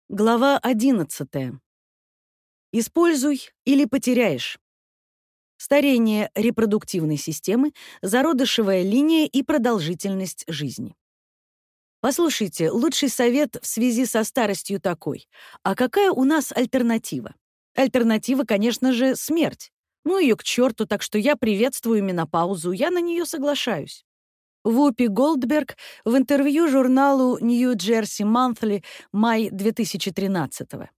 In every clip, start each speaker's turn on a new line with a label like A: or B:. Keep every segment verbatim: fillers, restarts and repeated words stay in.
A: Глава одиннадцатая. Используй или потеряешь. Старение репродуктивной системы, зародышевая линия и продолжительность жизни. Послушайте, лучший совет в связи со старостью такой. А какая у нас альтернатива? Альтернатива, конечно же, смерть. Ну ее к черту, так что я приветствую менопаузу, я на нее соглашаюсь. Вупи Голдберг в интервью журналу New Jersey Monthly май две тысячи тринадцатого.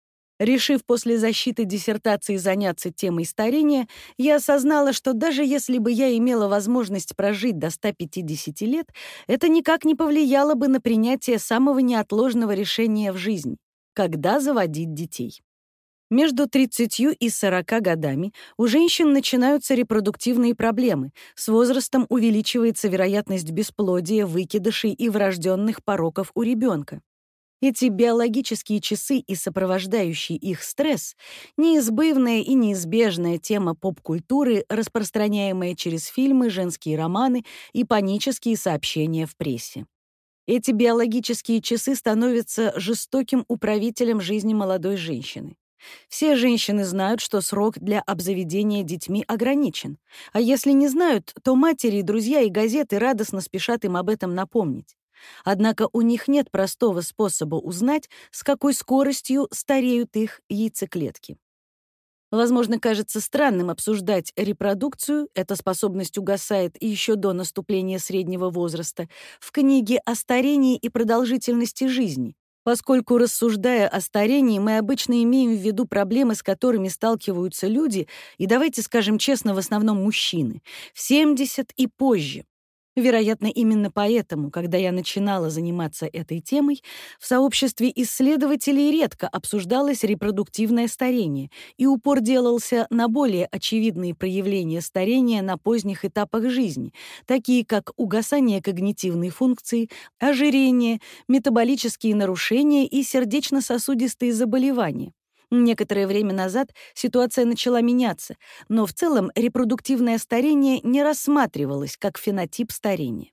A: Решив после защиты диссертации заняться темой старения, я осознала, что даже если бы я имела возможность прожить до ста пятидесяти лет, это никак не повлияло бы на принятие самого неотложного решения в жизни — когда заводить детей. Между тридцатью и сорока годами у женщин начинаются репродуктивные проблемы, с возрастом увеличивается вероятность бесплодия, выкидышей и врожденных пороков у ребенка. Эти биологические часы и сопровождающий их стресс — неизбывная и неизбежная тема поп-культуры, распространяемая через фильмы, женские романы и панические сообщения в прессе. Эти биологические часы становятся жестоким управителем жизни молодой женщины. Все женщины знают, что срок для обзаведения детьми ограничен. А если не знают, то матери, друзья и газеты радостно спешат им об этом напомнить. Однако у них нет простого способа узнать, с какой скоростью стареют их яйцеклетки. Возможно, кажется странным обсуждать репродукцию, эта способность угасает еще до наступления среднего возраста, в книге о старении и продолжительности жизни, поскольку, рассуждая о старении, мы обычно имеем в виду проблемы, с которыми сталкиваются люди, и, давайте скажем честно, в основном мужчины, в семьдесят и позже. Вероятно, именно поэтому, когда я начинала заниматься этой темой, в сообществе исследователей редко обсуждалось репродуктивное старение, и упор делался на более очевидные проявления старения на поздних этапах жизни, такие как угасание когнитивной функции, ожирение, метаболические нарушения и сердечно-сосудистые заболевания. Некоторое время назад ситуация начала меняться, но в целом репродуктивное старение не рассматривалось как фенотип старения.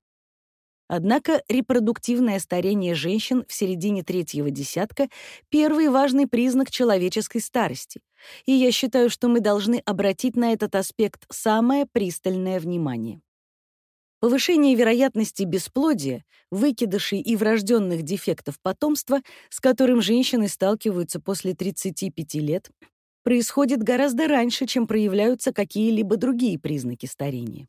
A: Однако репродуктивное старение женщин в середине третьего десятка — первый важный признак человеческой старости, и я считаю, что мы должны обратить на этот аспект самое пристальное внимание. Повышение вероятности бесплодия, выкидышей и врожденных дефектов потомства, с которым женщины сталкиваются после тридцати пяти лет, происходит гораздо раньше, чем проявляются какие-либо другие признаки старения.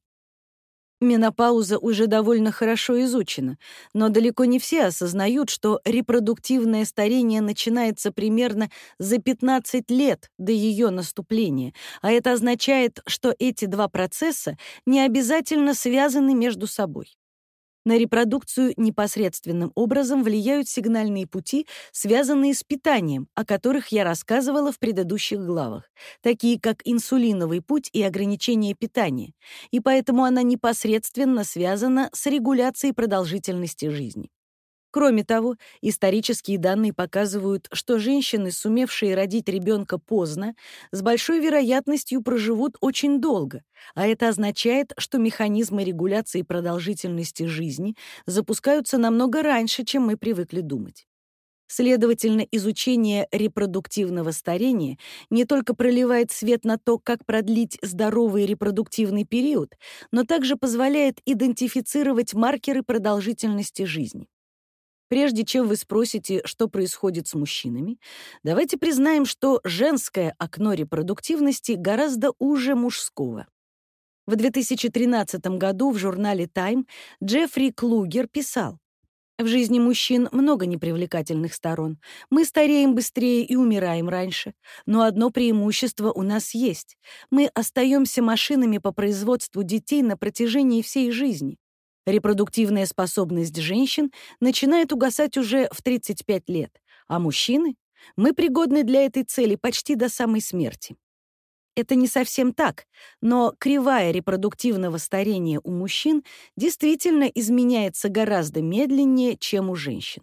A: Менопауза уже довольно хорошо изучена, но далеко не все осознают, что репродуктивное старение начинается примерно за пятнадцать лет до ее наступления, а это означает, что эти два процесса не обязательно связаны между собой. На репродукцию непосредственным образом влияют сигнальные пути, связанные с питанием, о которых я рассказывала в предыдущих главах, такие как инсулиновый путь и ограничение питания, и поэтому она непосредственно связана с регуляцией продолжительности жизни. Кроме того, исторические данные показывают, что женщины, сумевшие родить ребенка поздно, с большой вероятностью проживут очень долго, а это означает, что механизмы регуляции продолжительности жизни запускаются намного раньше, чем мы привыкли думать. Следовательно, изучение репродуктивного старения не только проливает свет на то, как продлить здоровый репродуктивный период, но также позволяет идентифицировать маркеры продолжительности жизни. Прежде чем вы спросите, что происходит с мужчинами, давайте признаем, что женское окно репродуктивности гораздо уже мужского. В две тысячи тринадцатом году в журнале Time Джеффри Клугер писал: «В жизни мужчин много непривлекательных сторон. Мы стареем быстрее и умираем раньше. Но одно преимущество у нас есть. Мы остаемся машинами по производству детей на протяжении всей жизни. Репродуктивная способность женщин начинает угасать уже в тридцать пять лет, а мужчины? Мы пригодны для этой цели почти до самой смерти». Это не совсем так, но кривая репродуктивного старения у мужчин действительно изменяется гораздо медленнее, чем у женщин.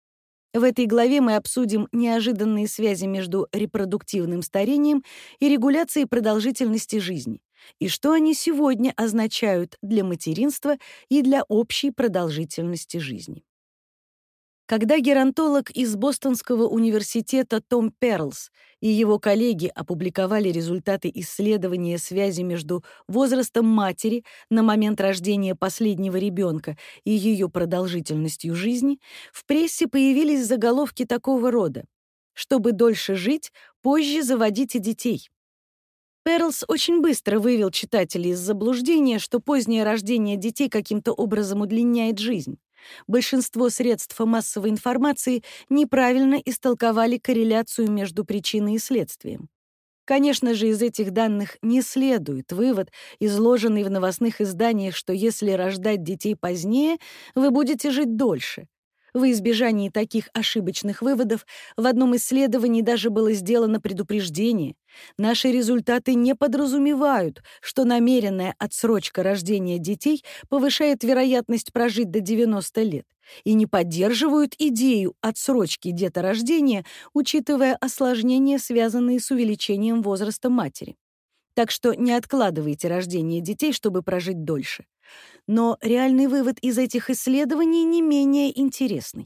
A: В этой главе мы обсудим неожиданные связи между репродуктивным старением и регуляцией продолжительности жизни, и что они сегодня означают для материнства и для общей продолжительности жизни. Когда геронтолог из Бостонского университета Том Перлс и его коллеги опубликовали результаты исследования связи между возрастом матери на момент рождения последнего ребенка и ее продолжительностью жизни, в прессе появились заголовки такого рода: «Чтобы дольше жить, позже заводите детей». Перлс очень быстро вывел читателей из заблуждения, что позднее рождение детей каким-то образом удлиняет жизнь. Большинство средств массовой информации неправильно истолковали корреляцию между причиной и следствием. Конечно же, из этих данных не следует вывод, изложенный в новостных изданиях, что если рождать детей позднее, вы будете жить дольше. Во избежании таких ошибочных выводов в одном исследовании даже было сделано предупреждение. Наши результаты не подразумевают, что намеренная отсрочка рождения детей повышает вероятность прожить до девяноста лет, и не поддерживают идею отсрочки деторождения, учитывая осложнения, связанные с увеличением возраста матери. Так что не откладывайте рождение детей, чтобы прожить дольше. Но реальный вывод из этих исследований не менее интересный.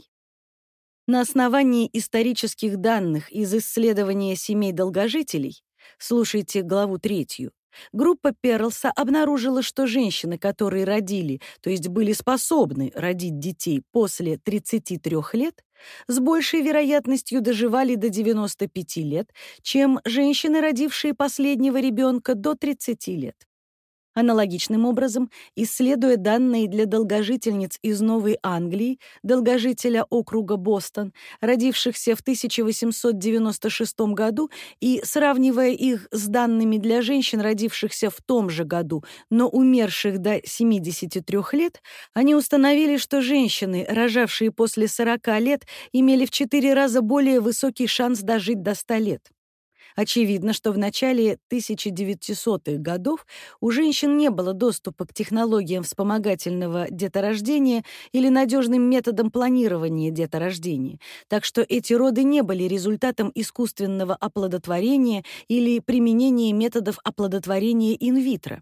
A: На основании исторических данных из исследования семей долгожителей, слушайте главу третью, группа Перлса обнаружила, что женщины, которые родили, то есть были способны родить детей после тридцати трёх лет, с большей вероятностью доживали до девяноста пяти лет, чем женщины, родившие последнего ребенка до тридцати лет. Аналогичным образом, исследуя данные для долгожительниц из Новой Англии, долгожителя округа Бостон, родившихся в тысяча восемьсот девяносто шестом году, и сравнивая их с данными для женщин, родившихся в том же году, но умерших до семидесяти трёх лет, они установили, что женщины, рожавшие после сорока лет, имели в четыре раза более высокий шанс дожить до ста лет. Очевидно, что в начале тысяча девятисотых годов у женщин не было доступа к технологиям вспомогательного деторождения или надежным методам планирования деторождения, так что эти роды не были результатом искусственного оплодотворения или применения методов оплодотворения инвитро.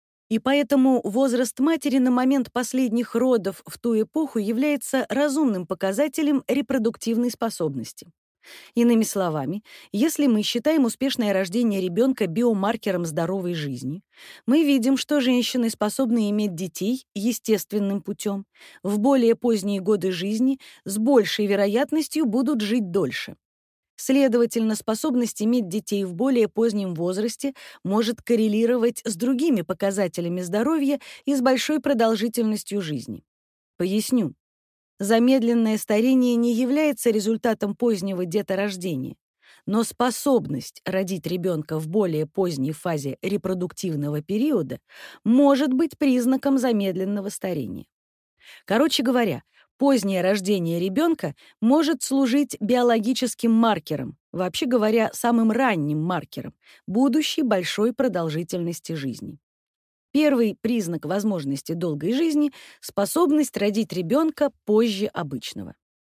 A: И поэтому возраст матери на момент последних родов в ту эпоху является разумным показателем репродуктивной способности. Иными словами, если мы считаем успешное рождение ребенка биомаркером здоровой жизни, мы видим, что женщины, способные иметь детей естественным путем, в более поздние годы жизни с большей вероятностью будут жить дольше. Следовательно, способность иметь детей в более позднем возрасте может коррелировать с другими показателями здоровья и с большой продолжительностью жизни. Поясню. Замедленное старение не является результатом позднего деторождения, но способность родить ребенка в более поздней фазе репродуктивного периода может быть признаком замедленного старения. Короче говоря, позднее рождение ребенка может служить биологическим маркером, вообще говоря, самым ранним маркером будущей большой продолжительности жизни. Первый признак возможности долгой жизни — способность родить ребенка позже обычного.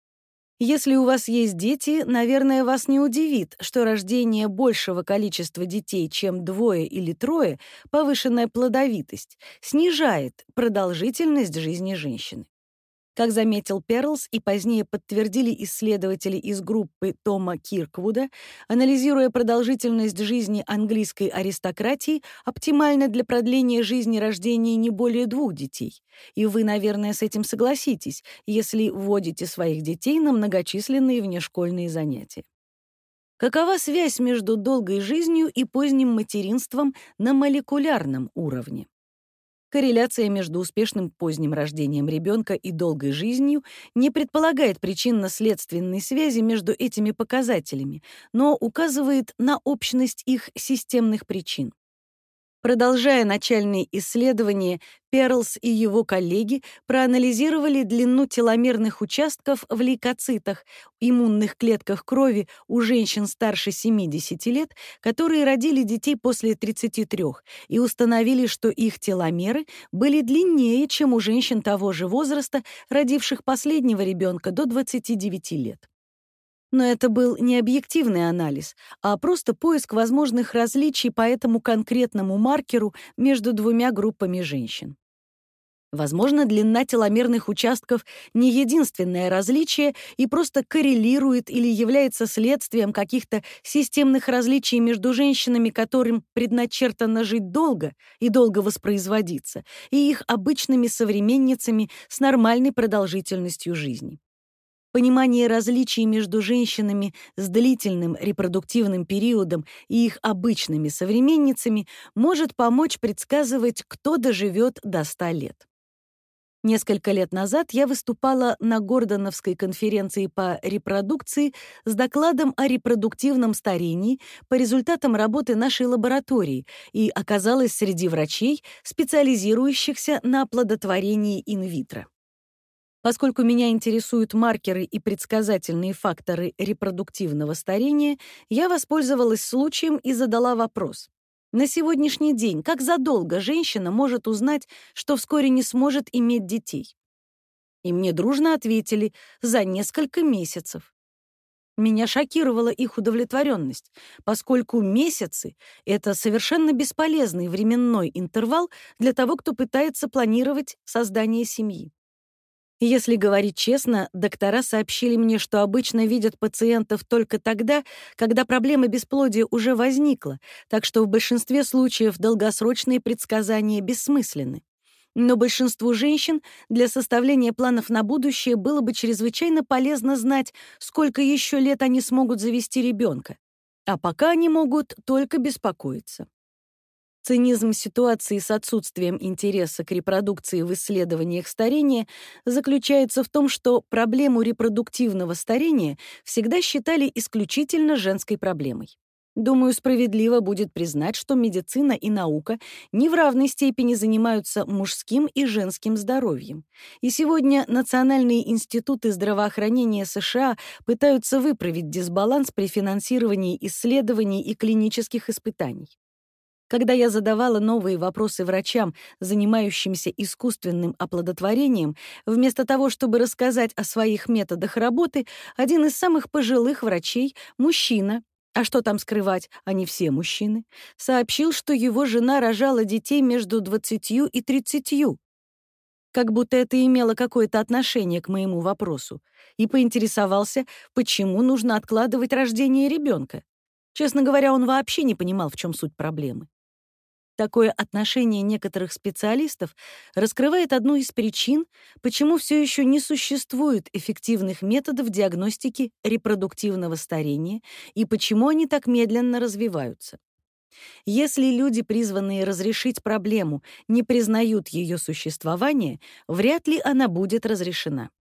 A: Если у вас есть дети, наверное, вас не удивит, что рождение большего количества детей, чем двое или трое, повышенная плодовитость, снижает продолжительность жизни женщины. Как заметил Перлс и позднее подтвердили исследователи из группы Тома Кирквуда, анализируя продолжительность жизни английской аристократии, оптимально для продления жизни рождения не более двух детей. И вы, наверное, с этим согласитесь, если вводите своих детей на многочисленные внешкольные занятия. Какова связь между долгой жизнью и поздним материнством на молекулярном уровне? Корреляция между успешным поздним рождением ребенка и долгой жизнью не предполагает причинно-следственной связи между этими показателями, но указывает на общность их системных причин. Продолжая начальные исследования, Перлс и его коллеги проанализировали длину теломерных участков в лейкоцитах, иммунных клетках крови у женщин старше семидесяти лет, которые родили детей после тридцати трёх, и установили, что их теломеры были длиннее, чем у женщин того же возраста, родивших последнего ребенка до двадцати девяти лет. Но это был не объективный анализ, а просто поиск возможных различий по этому конкретному маркеру между двумя группами женщин. Возможно, длина теломерных участков не единственное различие и просто коррелирует или является следствием каких-то системных различий между женщинами, которым предначертано жить долго и долго воспроизводиться, и их обычными современницами с нормальной продолжительностью жизни. Понимание различий между женщинами с длительным репродуктивным периодом и их обычными современницами может помочь предсказывать, кто доживет до ста лет. Несколько лет назад я выступала на Гордоновской конференции по репродукции с докладом о репродуктивном старении по результатам работы нашей лаборатории и оказалась среди врачей, специализирующихся на оплодотворении инвитро. Поскольку меня интересуют маркеры и предсказательные факторы репродуктивного старения, я воспользовалась случаем и задала вопрос. На сегодняшний день, как задолго женщина может узнать, что вскоре не сможет иметь детей? И мне дружно ответили: за несколько месяцев. Меня шокировала их удовлетворенность, поскольку месяцы — это совершенно бесполезный временной интервал для того, кто пытается планировать создание семьи. Если говорить честно, доктора сообщили мне, что обычно видят пациентов только тогда, когда проблема бесплодия уже возникла, так что в большинстве случаев долгосрочные предсказания бессмысленны. Но большинству женщин для составления планов на будущее было бы чрезвычайно полезно знать, сколько еще лет они смогут завести ребенка. А пока они могут только беспокоиться. Цинизм ситуации с отсутствием интереса к репродукции в исследованиях старения заключается в том, что проблему репродуктивного старения всегда считали исключительно женской проблемой. Думаю, справедливо будет признать, что медицина и наука не в равной степени занимаются мужским и женским здоровьем. И сегодня национальные институты здравоохранения США пытаются выправить дисбаланс при финансировании исследований и клинических испытаний. Когда я задавала новые вопросы врачам, занимающимся искусственным оплодотворением, вместо того, чтобы рассказать о своих методах работы, один из самых пожилых врачей, мужчина, а что там скрывать, они все мужчины, сообщил, что его жена рожала детей между двадцатью и тридцатью. Как будто это имело какое-то отношение к моему вопросу, и поинтересовался, почему нужно откладывать рождение ребенка. Честно говоря, он вообще не понимал, в чем суть проблемы. Такое отношение некоторых специалистов раскрывает одну из причин, почему все еще не существует эффективных методов диагностики репродуктивного старения и почему они так медленно развиваются. Если люди, призванные разрешить проблему, не признают ее существование, вряд ли она будет разрешена.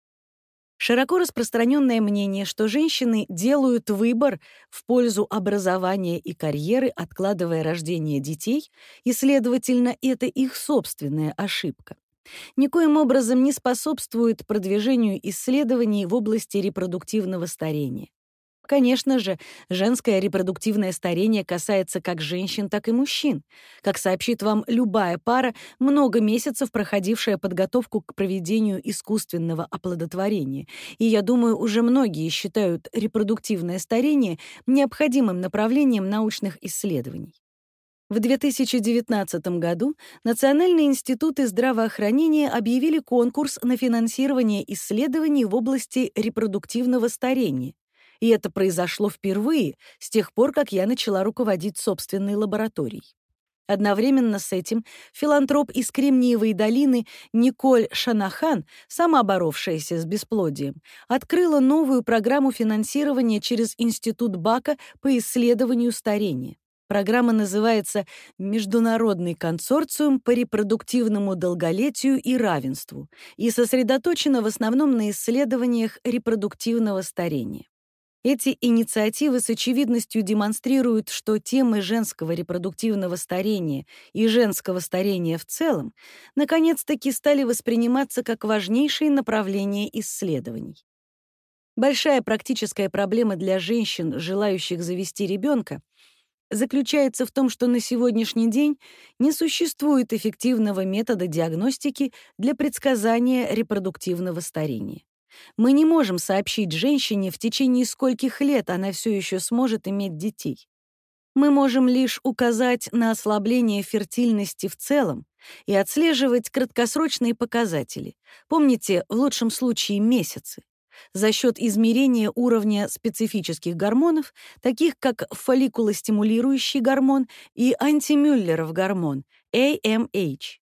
A: Широко распространенное мнение, что женщины делают выбор в пользу образования и карьеры, откладывая рождение детей, и, следовательно, это их собственная ошибка, никоим образом не способствует продвижению исследований в области репродуктивного старения. Конечно же, женское репродуктивное старение касается как женщин, так и мужчин. Как сообщит вам любая пара, много месяцев проходившая подготовку к проведению искусственного оплодотворения. И я думаю, уже многие считают репродуктивное старение необходимым направлением научных исследований. В две тысячи девятнадцатом году Национальные институты здравоохранения объявили конкурс на финансирование исследований в области репродуктивного старения. И это произошло впервые с тех пор, как я начала руководить собственной лабораторией. Одновременно с этим филантроп из Кремниевой долины Николь Шанахан, сама боровшаяся с бесплодием, открыла новую программу финансирования через Институт Бака по исследованию старения. Программа называется «Международный консорциум по репродуктивному долголетию и равенству» и сосредоточена в основном на исследованиях репродуктивного старения. Эти инициативы с очевидностью демонстрируют, что темы женского репродуктивного старения и женского старения в целом наконец-таки стали восприниматься как важнейшие направления исследований. Большая практическая проблема для женщин, желающих завести ребенка, заключается в том, что на сегодняшний день не существует эффективного метода диагностики для предсказания репродуктивного старения. Мы не можем сообщить женщине, в течение скольких лет она все еще сможет иметь детей. Мы можем лишь указать на ослабление фертильности в целом и отслеживать краткосрочные показатели. Помните, в лучшем случае месяцы, за счет измерения уровня специфических гормонов, таких как фолликулостимулирующий гормон и антимюллеров гормон A M H.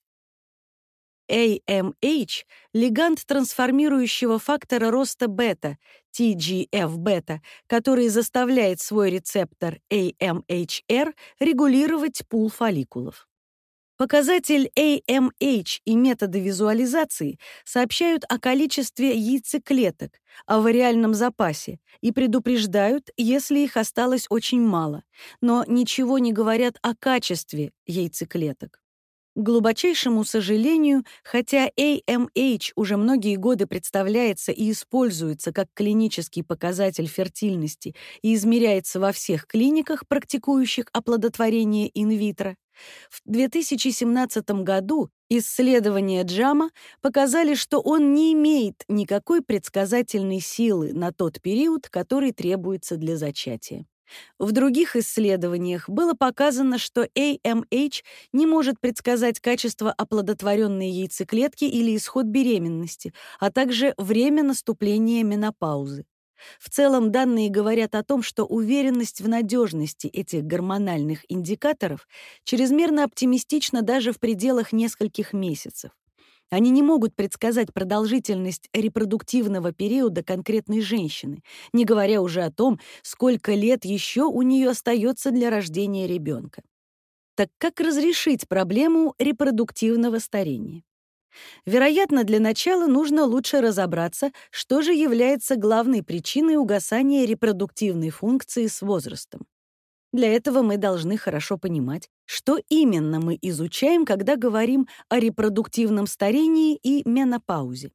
A: A M H — лиганд трансформирующего фактора роста бета, T G F-бета, который заставляет свой рецептор A M H R регулировать пул фолликулов. Показатель A M H и методы визуализации сообщают о количестве яйцеклеток, о вариальном запасе и предупреждают, если их осталось очень мало, но ничего не говорят о качестве яйцеклеток. К глубочайшему сожалению, хотя A M H уже многие годы представляется и используется как клинический показатель фертильности и измеряется во всех клиниках, практикующих оплодотворение инвитро, в две тысячи семнадцатом году исследования джама показали, что он не имеет никакой предсказательной силы на тот период, который требуется для зачатия. В других исследованиях было показано, что A M H не может предсказать качество оплодотворенной яйцеклетки или исход беременности, а также время наступления менопаузы. В целом, данные говорят о том, что уверенность в надежности этих гормональных индикаторов чрезмерно оптимистична даже в пределах нескольких месяцев. Они не могут предсказать продолжительность репродуктивного периода конкретной женщины, не говоря уже о том, сколько лет еще у нее остается для рождения ребенка. Так как разрешить проблему репродуктивного старения? Вероятно, для начала нужно лучше разобраться, что же является главной причиной угасания репродуктивной функции с возрастом. Для этого мы должны хорошо понимать, что именно мы изучаем, когда говорим о репродуктивном старении и менопаузе.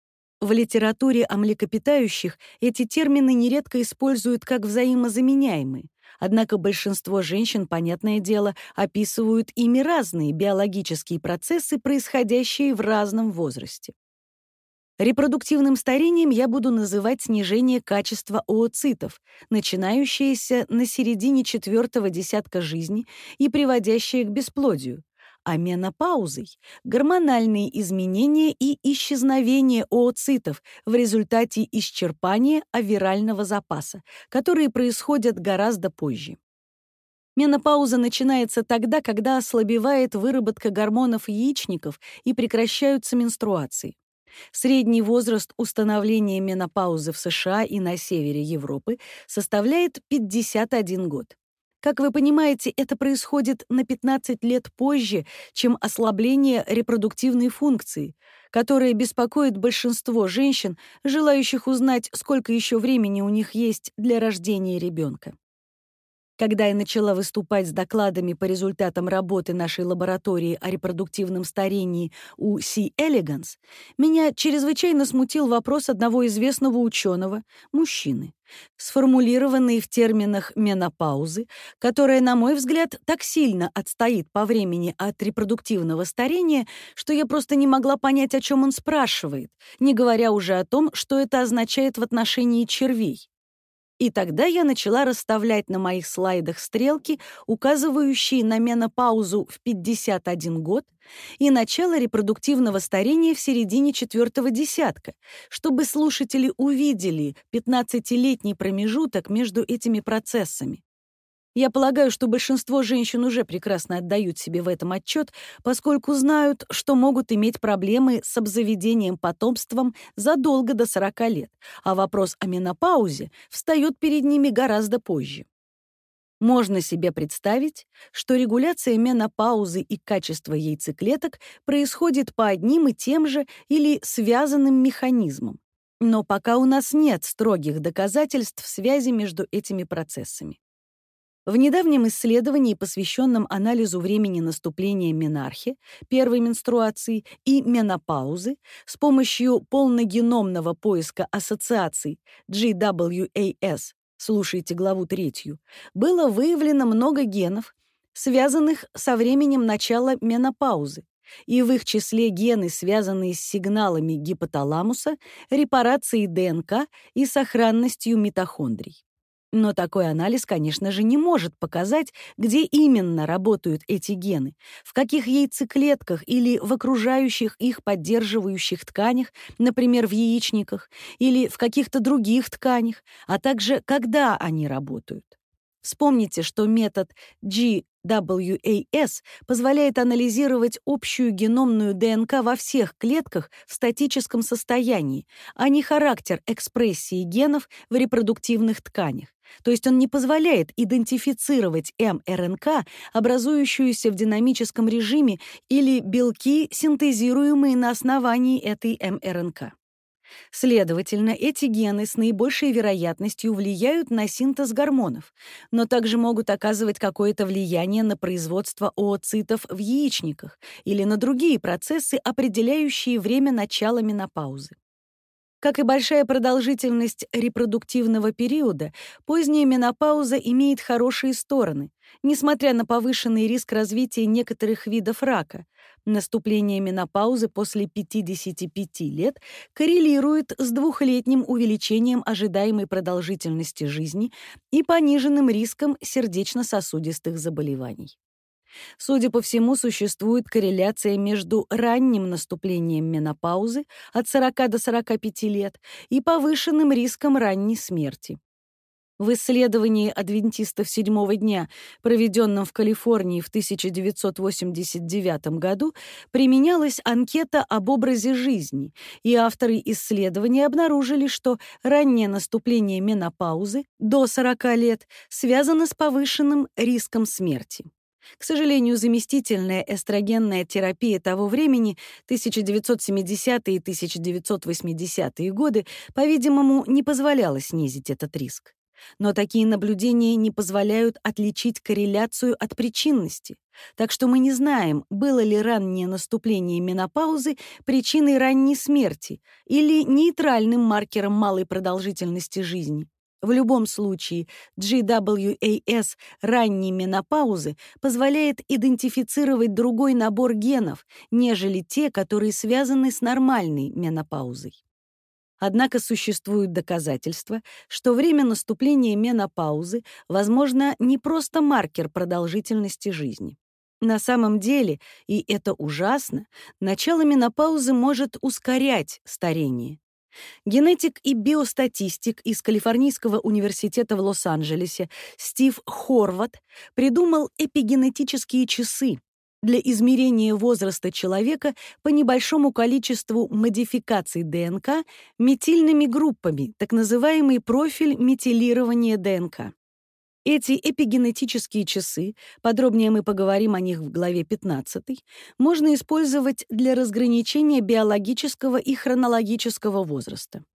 A: В литературе о млекопитающих эти термины нередко используют как взаимозаменяемые, однако большинство женщин, понятное дело, описывают ими разные биологические процессы, происходящие в разном возрасте. Репродуктивным старением я буду называть снижение качества ooцитов, начинающееся на середине четвертого десятка жизни и приводящее к бесплодию, а менопаузой — гормональные изменения и исчезновение ooцитов в результате исчерпания авирального запаса, которые происходят гораздо позже. Менопауза начинается тогда, когда ослабевает выработка гормонов яичников и прекращаются менструации. Средний возраст установления менопаузы в США и на севере Европы составляет пятьдесят один год. Как вы понимаете, это происходит на пятнадцать лет позже, чем ослабление репродуктивной функции, которое беспокоит большинство женщин, желающих узнать, сколько еще времени у них есть для рождения ребенка. Когда я начала выступать с докладами по результатам работы нашей лаборатории о репродуктивном старении у C. elegans, меня чрезвычайно смутил вопрос одного известного ученого, мужчины, сформулированный в терминах менопаузы, которая, на мой взгляд, так сильно отстоит по времени от репродуктивного старения, что я просто не могла понять, о чем он спрашивает, не говоря уже о том, что это означает в отношении червей. И тогда я начала расставлять на моих слайдах стрелки, указывающие на менопаузу в пятьдесят один год и начало репродуктивного старения в середине четвертого десятка, чтобы слушатели увидели пятнадцатилетний промежуток между этими процессами. Я полагаю, что большинство женщин уже прекрасно отдают себе в этом отчет, поскольку знают, что могут иметь проблемы с обзаведением потомством задолго до сорока лет, а вопрос о менопаузе встает перед ними гораздо позже. Можно себе представить, что регуляция менопаузы и качество яйцеклеток происходит по одним и тем же или связанным механизмам. Но пока у нас нет строгих доказательств связи между этими процессами. В недавнем исследовании, посвященном анализу времени наступления менархи, первой менструации и менопаузы, с помощью полногеномного поиска ассоциаций G W A S, слушайте главу третью, было выявлено много генов, связанных со временем начала менопаузы, и в их числе гены, связанные с сигналами гипоталамуса, репарацией ДНК и сохранностью митохондрий. Но такой анализ, конечно же, не может показать, где именно работают эти гены, в каких яйцеклетках или в окружающих их поддерживающих тканях, например, в яичниках, или в каких-то других тканях, а также когда они работают. Вспомните, что метод джи дабл ю эй эс позволяет анализировать общую геномную ДНК во всех клетках в статическом состоянии, а не характер экспрессии генов в репродуктивных тканях. То есть он не позволяет идентифицировать мРНК, образующуюся в динамическом режиме, или белки, синтезируемые на основании этой мРНК. Следовательно, эти гены с наибольшей вероятностью влияют на синтез гормонов, но также могут оказывать какое-то влияние на производство ooцитов в яичниках или на другие процессы, определяющие время начала менопаузы. Как и большая продолжительность репродуктивного периода, поздняя менопауза имеет хорошие стороны, несмотря на повышенный риск развития некоторых видов рака. Наступление менопаузы после пятидесяти пяти лет коррелирует с двухлетним увеличением ожидаемой продолжительности жизни и пониженным риском сердечно-сосудистых заболеваний. Судя по всему, существует корреляция между ранним наступлением менопаузы от сорока до сорока пяти лет и повышенным риском ранней смерти. В исследовании адвентистов седьмого дня, проведенном в Калифорнии в тысяча девятьсот восемьдесят девятом году, применялась анкета об образе жизни, и авторы исследования обнаружили, что раннее наступление менопаузы до сорока лет связано с повышенным риском смерти. К сожалению, заместительная эстрогенная терапия того времени, тысяча девятьсот семидесятые и тысяча девятьсот восьмидесятые годы, по-видимому, не позволяла снизить этот риск. Но такие наблюдения не позволяют отличить корреляцию от причинности. Так что мы не знаем, было ли раннее наступление менопаузы причиной ранней смерти или нейтральным маркером малой продолжительности жизни. В любом случае, джи дабл ю эй эс ранней менопаузы позволяет идентифицировать другой набор генов, нежели те, которые связаны с нормальной менопаузой. Однако существуют доказательства, что время наступления менопаузы, возможно, не просто маркер продолжительности жизни. На самом деле, и это ужасно, начало менопаузы может ускорять старение. Генетик и биостатистик из Калифорнийского университета в Лос-Анджелесе Стив Хорват придумал эпигенетические часы для измерения возраста человека по небольшому количеству модификаций ДНК метильными группами, так называемый профиль метилирования ДНК. Эти эпигенетические часы, подробнее мы поговорим о них в главе пятнадцатой, можно использовать для разграничения биологического и хронологического возраста.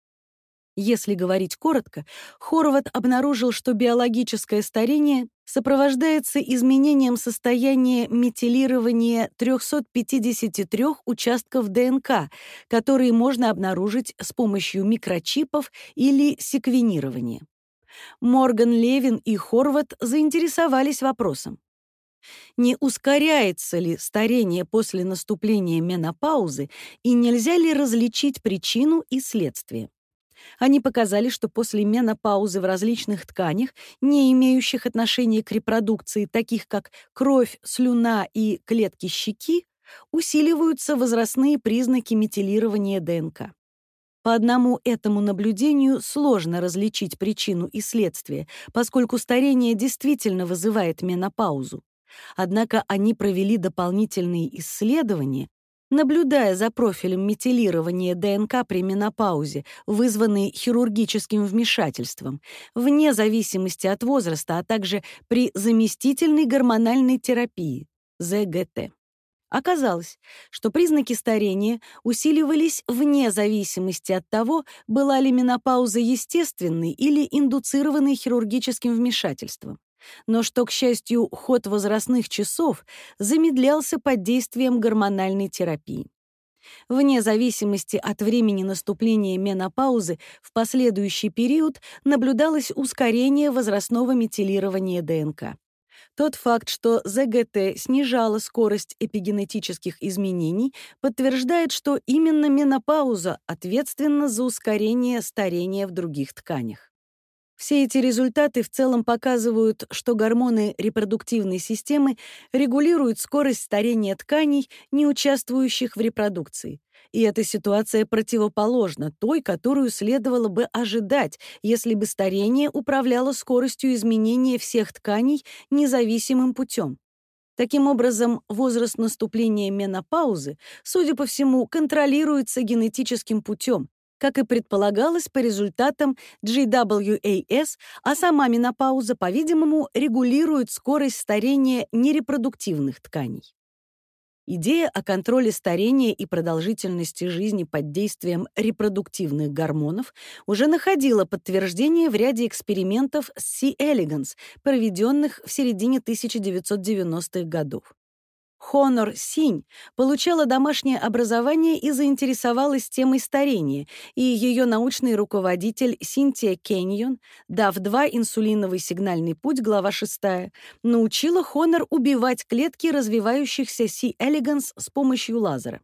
A: Если говорить коротко, Хорват обнаружил, что биологическое старение сопровождается изменением состояния метилирования трёхсот пятидесяти трёх участков ДНК, которые можно обнаружить с помощью микрочипов или секвенирования. Морган Левин и Хорват заинтересовались вопросом: не ускоряется ли старение после наступления менопаузы и нельзя ли различить причину и следствие? Они показали, что после менопаузы в различных тканях, не имеющих отношения к репродукции, таких как кровь, слюна и клетки щеки, усиливаются возрастные признаки метилирования ДНК. По одному этому наблюдению сложно различить причину и следствие, поскольку старение действительно вызывает менопаузу. Однако они провели дополнительные исследования, наблюдая за профилем метилирования ДНК при менопаузе, вызванной хирургическим вмешательством, вне зависимости от возраста, а также при заместительной гормональной терапии, зэ гэ тэ. Оказалось, что признаки старения усиливались вне зависимости от того, была ли менопауза естественной или индуцированной хирургическим вмешательством, но что, к счастью, ход возрастных часов замедлялся под действием гормональной терапии. Вне зависимости от времени наступления менопаузы в последующий период наблюдалось ускорение возрастного метилирования ДНК. Тот факт, что зэ гэ тэ снижала скорость эпигенетических изменений, подтверждает, что именно менопауза ответственна за ускорение старения в других тканях. Все эти результаты в целом показывают, что гормоны репродуктивной системы регулируют скорость старения тканей, не участвующих в репродукции. И эта ситуация противоположна той, которую следовало бы ожидать, если бы старение управляло скоростью изменения всех тканей независимым путем. Таким образом, возраст наступления менопаузы, судя по всему, контролируется генетическим путем, как и предполагалось по результатам джи дабл ю эй эс, а сама менопауза, по-видимому, регулирует скорость старения нерепродуктивных тканей. Идея о контроле старения и продолжительности жизни под действием репродуктивных гормонов уже находила подтверждение в ряде экспериментов C. elegans, проведенных в середине тысяча девятьсот девяностых годов. Хонор Синь получала домашнее образование и заинтересовалась темой старения, и ее научный руководитель Синтия Кеньон, дав два инсулиновый сигнальный путь, глава шестая, научила Хонор убивать клетки развивающихся C. elegans с помощью лазера.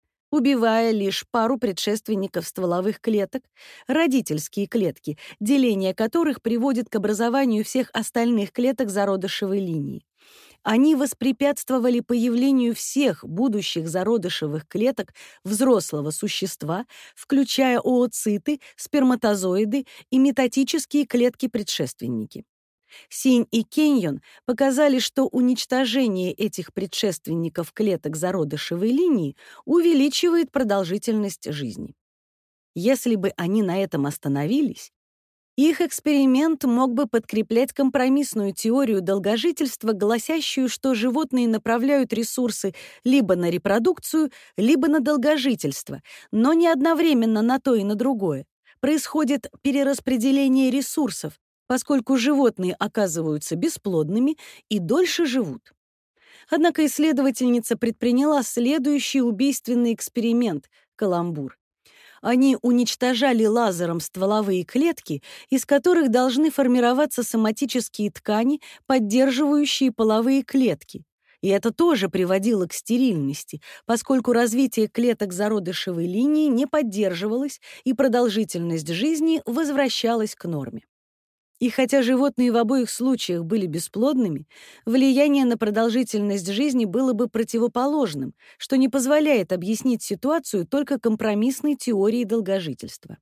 A: Убивая лишь пару предшественников стволовых клеток, родительские клетки, деление которых приводит к образованию всех остальных клеток зародышевой линии. Они воспрепятствовали появлению всех будущих зародышевых клеток взрослого существа, включая oocyты, сперматозоиды и метатические клетки-предшественники. Синь и Кеньон показали, что уничтожение этих предшественников клеток зародышевой линии увеличивает продолжительность жизни. Если бы они на этом остановились, их эксперимент мог бы подкреплять компромиссную теорию долгожительства, гласящую, что животные направляют ресурсы либо на репродукцию, либо на долгожительство, но не одновременно на то и на другое. Происходит перераспределение ресурсов, поскольку животные оказываются бесплодными и дольше живут. Однако исследовательница предприняла следующий убийственный эксперимент — каламбур. Они уничтожали лазером стволовые клетки, из которых должны формироваться соматические ткани, поддерживающие половые клетки. И это тоже приводило к стерильности, поскольку развитие клеток зародышевой линии не поддерживалось, и продолжительность жизни возвращалась к норме. И хотя животные в обоих случаях были бесплодными, влияние на продолжительность жизни было бы противоположным, что не позволяет объяснить ситуацию только компромиссной теорией долгожительства.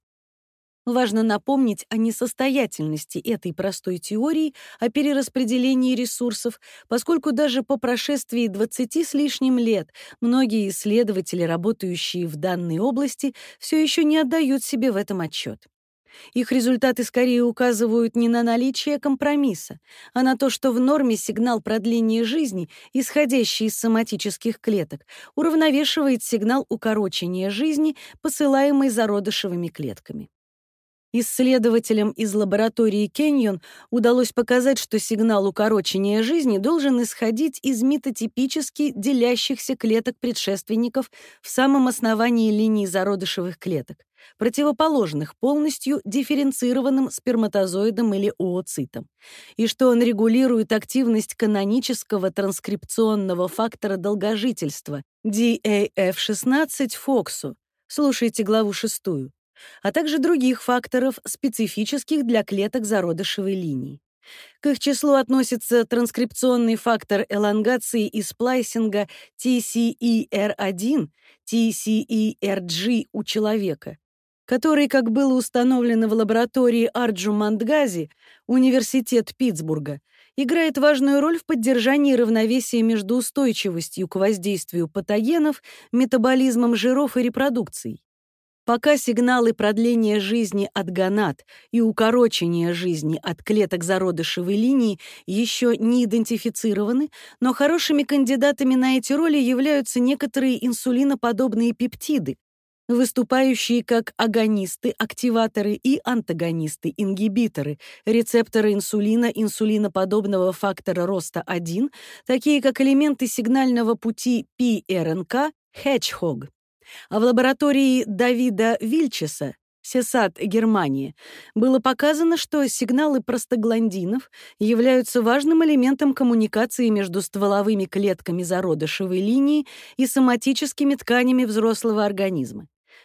A: Важно напомнить о несостоятельности этой простой теории о перераспределении ресурсов, поскольку даже по прошествии двадцати с лишним лет многие исследователи, работающие в данной области, все еще не отдают себе в этом отчет. Их результаты скорее указывают не на наличие компромисса, а на то, что в норме сигнал продления жизни, исходящий из соматических клеток, уравновешивает сигнал укорочения жизни, посылаемый зародышевыми клетками. Исследователям из лаборатории Кеньон удалось показать, что сигнал укорочения жизни должен исходить из метатипически делящихся клеток-предшественников в самом основании линии зародышевых клеток, противоположных полностью дифференцированным сперматозоидам или ooцитам, и что он регулирует активность канонического транскрипционного фактора долгожительства ди эй эф шестнадцать фоксу, слушайте главу шестую, а также других факторов, специфических для клеток зародышевой линии. К их числу относится транскрипционный фактор элонгации и сплайсинга ти си и ар один, ти си и ар джи у человека, который, как было установлено в лаборатории Арджу Мандгази, Университет Питтсбурга, играет важную роль в поддержании равновесия между устойчивостью к воздействию патогенов, метаболизмом жиров и репродукцией. Пока сигналы продления жизни от гонад и укорочения жизни от клеток зародышевой линии еще не идентифицированы, но хорошими кандидатами на эти роли являются некоторые инсулиноподобные пептиды, выступающие как агонисты, активаторы и антагонисты, ингибиторы, рецепторы инсулина, инсулиноподобного фактора роста один, такие как элементы сигнального пути пи эр эн ка, Hedgehog. А в лаборатории Давида Вильчеса, Сесат, Германия, было показано, что сигналы простагландинов являются важным элементом коммуникации между стволовыми клетками зародышевой линии и соматическими тканями взрослого организма.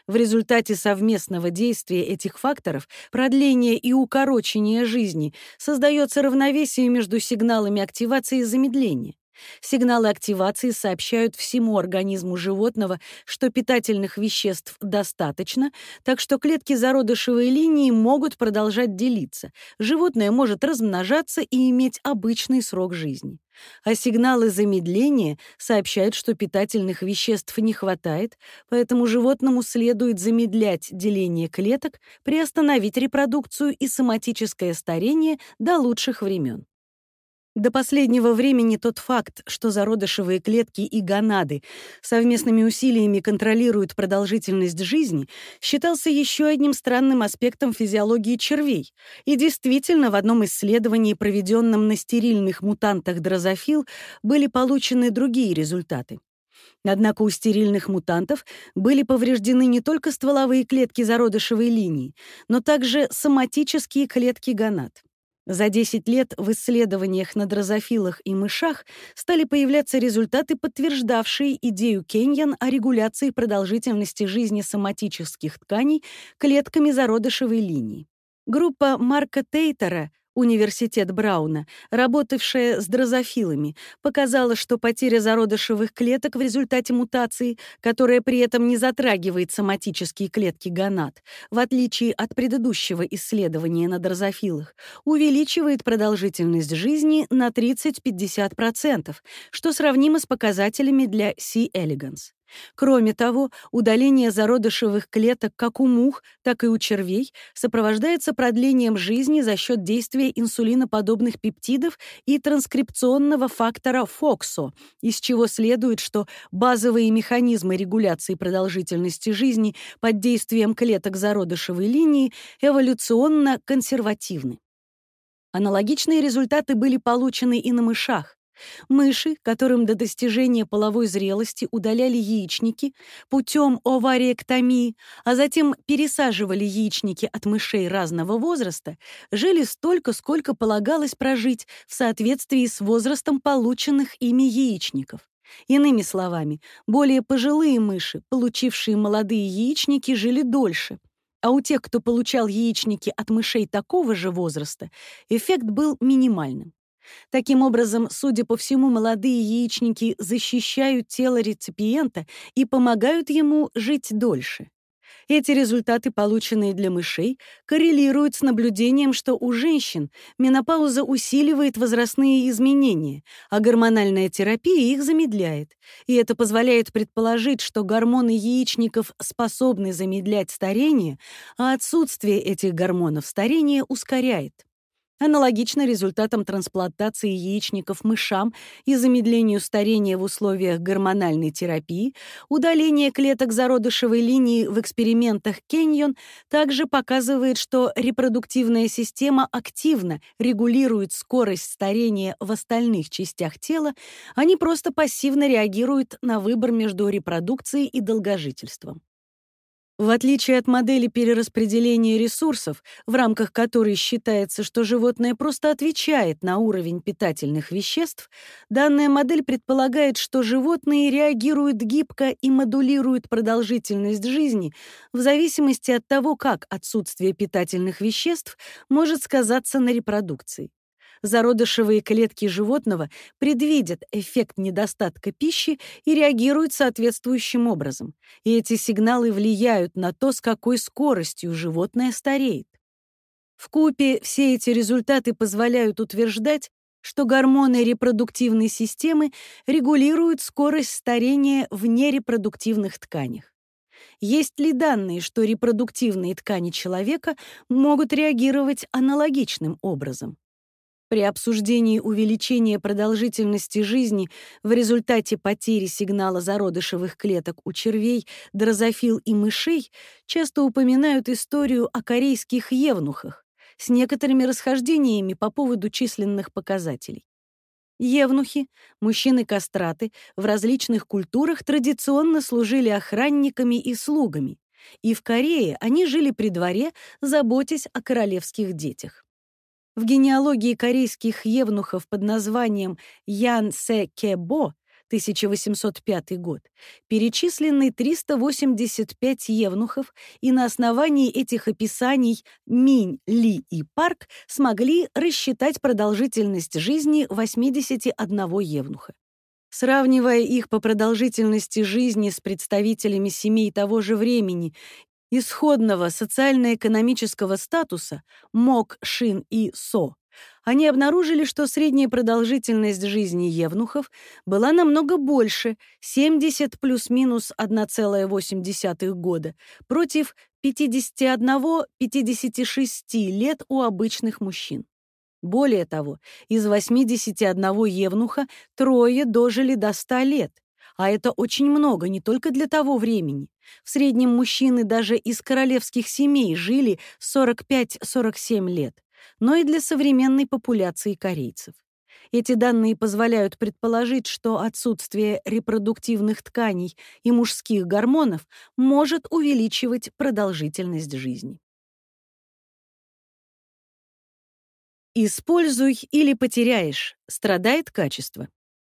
A: В результате совместного действия этих факторов, продления и укорочения жизни, создается равновесие между сигналами активации и замедления. Сигналы активации сообщают всему организму животного, что питательных веществ достаточно, так что клетки зародышевой линии могут продолжать делиться. Животное может размножаться и иметь обычный срок жизни. А сигналы замедления сообщают, что питательных веществ не хватает, поэтому животному следует замедлять деление клеток, приостановить репродукцию и соматическое старение до лучших времен. До последнего времени тот факт, что зародышевые клетки и гонады совместными усилиями контролируют продолжительность жизни, считался еще одним странным аспектом физиологии червей. И действительно, в одном исследовании, проведенном на стерильных мутантах дрозофил, были получены другие результаты. Однако у стерильных мутантов были повреждены не только стволовые клетки зародышевой линии, но также соматические клетки гонад. За десять лет в исследованиях на дрозофилах и мышах стали появляться результаты, подтверждавшие идею Кеньян о регуляции продолжительности жизни соматических тканей клетками зародышевой линии. Группа Марка Тейтера, Университет Брауна, работавшая с дрозофилами, показала, что потеря зародышевых клеток в результате мутации, которая при этом не затрагивает соматические клетки гонад, в отличие от предыдущего исследования на дрозофилах, увеличивает продолжительность жизни на тридцать-пятьдесят процентов, что сравнимо с показателями для C. elegans. Кроме того, удаление зародышевых клеток как у мух, так и у червей сопровождается продлением жизни за счет действия инсулиноподобных пептидов и транскрипционного фактора фоксо, из чего следует, что базовые механизмы регуляции продолжительности жизни под действием клеток зародышевой линии эволюционно консервативны. Аналогичные результаты были получены и на мышах. Мыши, которым до достижения половой зрелости удаляли яичники путем овариэктомии, а затем пересаживали яичники от мышей разного возраста, жили столько, сколько полагалось прожить в соответствии с возрастом полученных ими яичников. Иными словами, более пожилые мыши, получившие молодые яичники, жили дольше. А у тех, кто получал яичники от мышей такого же возраста, эффект был минимальным. Таким образом, судя по всему, молодые яичники защищают тело реципиента и помогают ему жить дольше. Эти результаты, полученные для мышей, коррелируют с наблюдением, что у женщин менопауза усиливает возрастные изменения, а гормональная терапия их замедляет. И это позволяет предположить, что гормоны яичников способны замедлять старение, а отсутствие этих гормонов старение ускоряет. Аналогично результатам трансплантации яичников мышам и замедлению старения в условиях гормональной терапии, удаление клеток зародышевой линии в экспериментах Кеньян также показывает, что репродуктивная система активно регулирует скорость старения в остальных частях тела, а не просто пассивно реагирует на выбор между репродукцией и долгожительством. В отличие от модели перераспределения ресурсов, в рамках которой считается, что животное просто отвечает на уровень питательных веществ, данная модель предполагает, что животные реагируют гибко и модулируют продолжительность жизни в зависимости от того, как отсутствие питательных веществ может сказаться на репродукции. Зародышевые клетки животного предвидят эффект недостатка пищи и реагируют соответствующим образом. И эти сигналы влияют на то, с какой скоростью животное стареет. Вкупе все эти результаты позволяют утверждать, что гормоны репродуктивной системы регулируют скорость старения в нерепродуктивных тканях. Есть ли данные, что репродуктивные ткани человека могут реагировать аналогичным образом? При обсуждении увеличения продолжительности жизни в результате потери сигнала зародышевых клеток у червей, дрозофил и мышей часто упоминают историю о корейских евнухах с некоторыми расхождениями по поводу численных показателей. Евнухи, мужчины-кастраты, в различных культурах традиционно служили охранниками и слугами, и в Корее они жили при дворе, заботясь о королевских детях. В генеалогии корейских евнухов под названием Ян Се Ке Бо тысяча восемьсот пятый год, перечислены триста восемьдесят пять евнухов, и на основании этих описаний Минь, Ли и Парк смогли рассчитать продолжительность жизни восьмидесяти одного евнуха. Сравнивая их по продолжительности жизни с представителями семей того же времени исходного социально-экономического статуса Мок, Шин и Со, они обнаружили, что средняя продолжительность жизни евнухов была намного больше — семьдесят плюс-минус одна целая восемь десятых года против пятидесяти одного — пятидесяти шести лет у обычных мужчин. Более того, из восьмидесяти одного евнуха трое дожили до ста лет, а это очень много не только для того времени. В среднем мужчины даже из королевских семей жили сорок пять — сорок семь лет, но и для современной популяции корейцев. Эти данные позволяют предположить, что отсутствие репродуктивных тканей и мужских гормонов может увеличивать продолжительность жизни. Используй или потеряешь, страдает качество.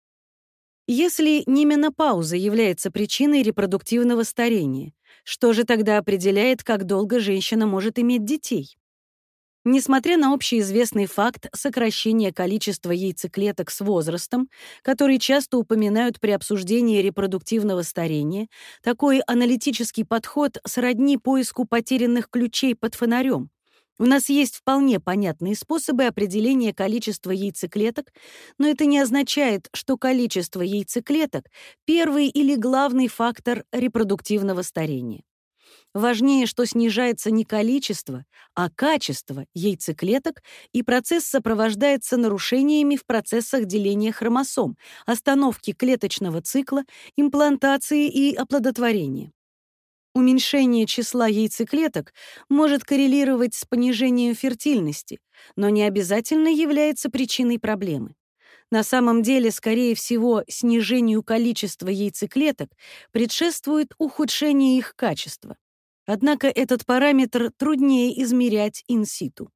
A: Если не менопауза является причиной репродуктивного старения, что же тогда определяет, как долго женщина может иметь детей? Несмотря на общеизвестный факт сокращения количества яйцеклеток с возрастом, который часто упоминают при обсуждении репродуктивного старения, такой аналитический подход сродни поиску потерянных ключей под фонарем. У нас есть вполне понятные способы определения количества яйцеклеток, но это не означает, что количество яйцеклеток — первый или главный фактор репродуктивного старения. Важнее, что снижается не количество, а качество яйцеклеток, и процесс сопровождается нарушениями в процессах деления хромосом, остановки клеточного цикла, имплантации и оплодотворения. Уменьшение числа яйцеклеток может коррелировать с понижением фертильности, но не обязательно является причиной проблемы. На самом деле, скорее всего, снижению количества яйцеклеток предшествует ухудшение их качества. Однако этот параметр труднее измерять ин-ситу.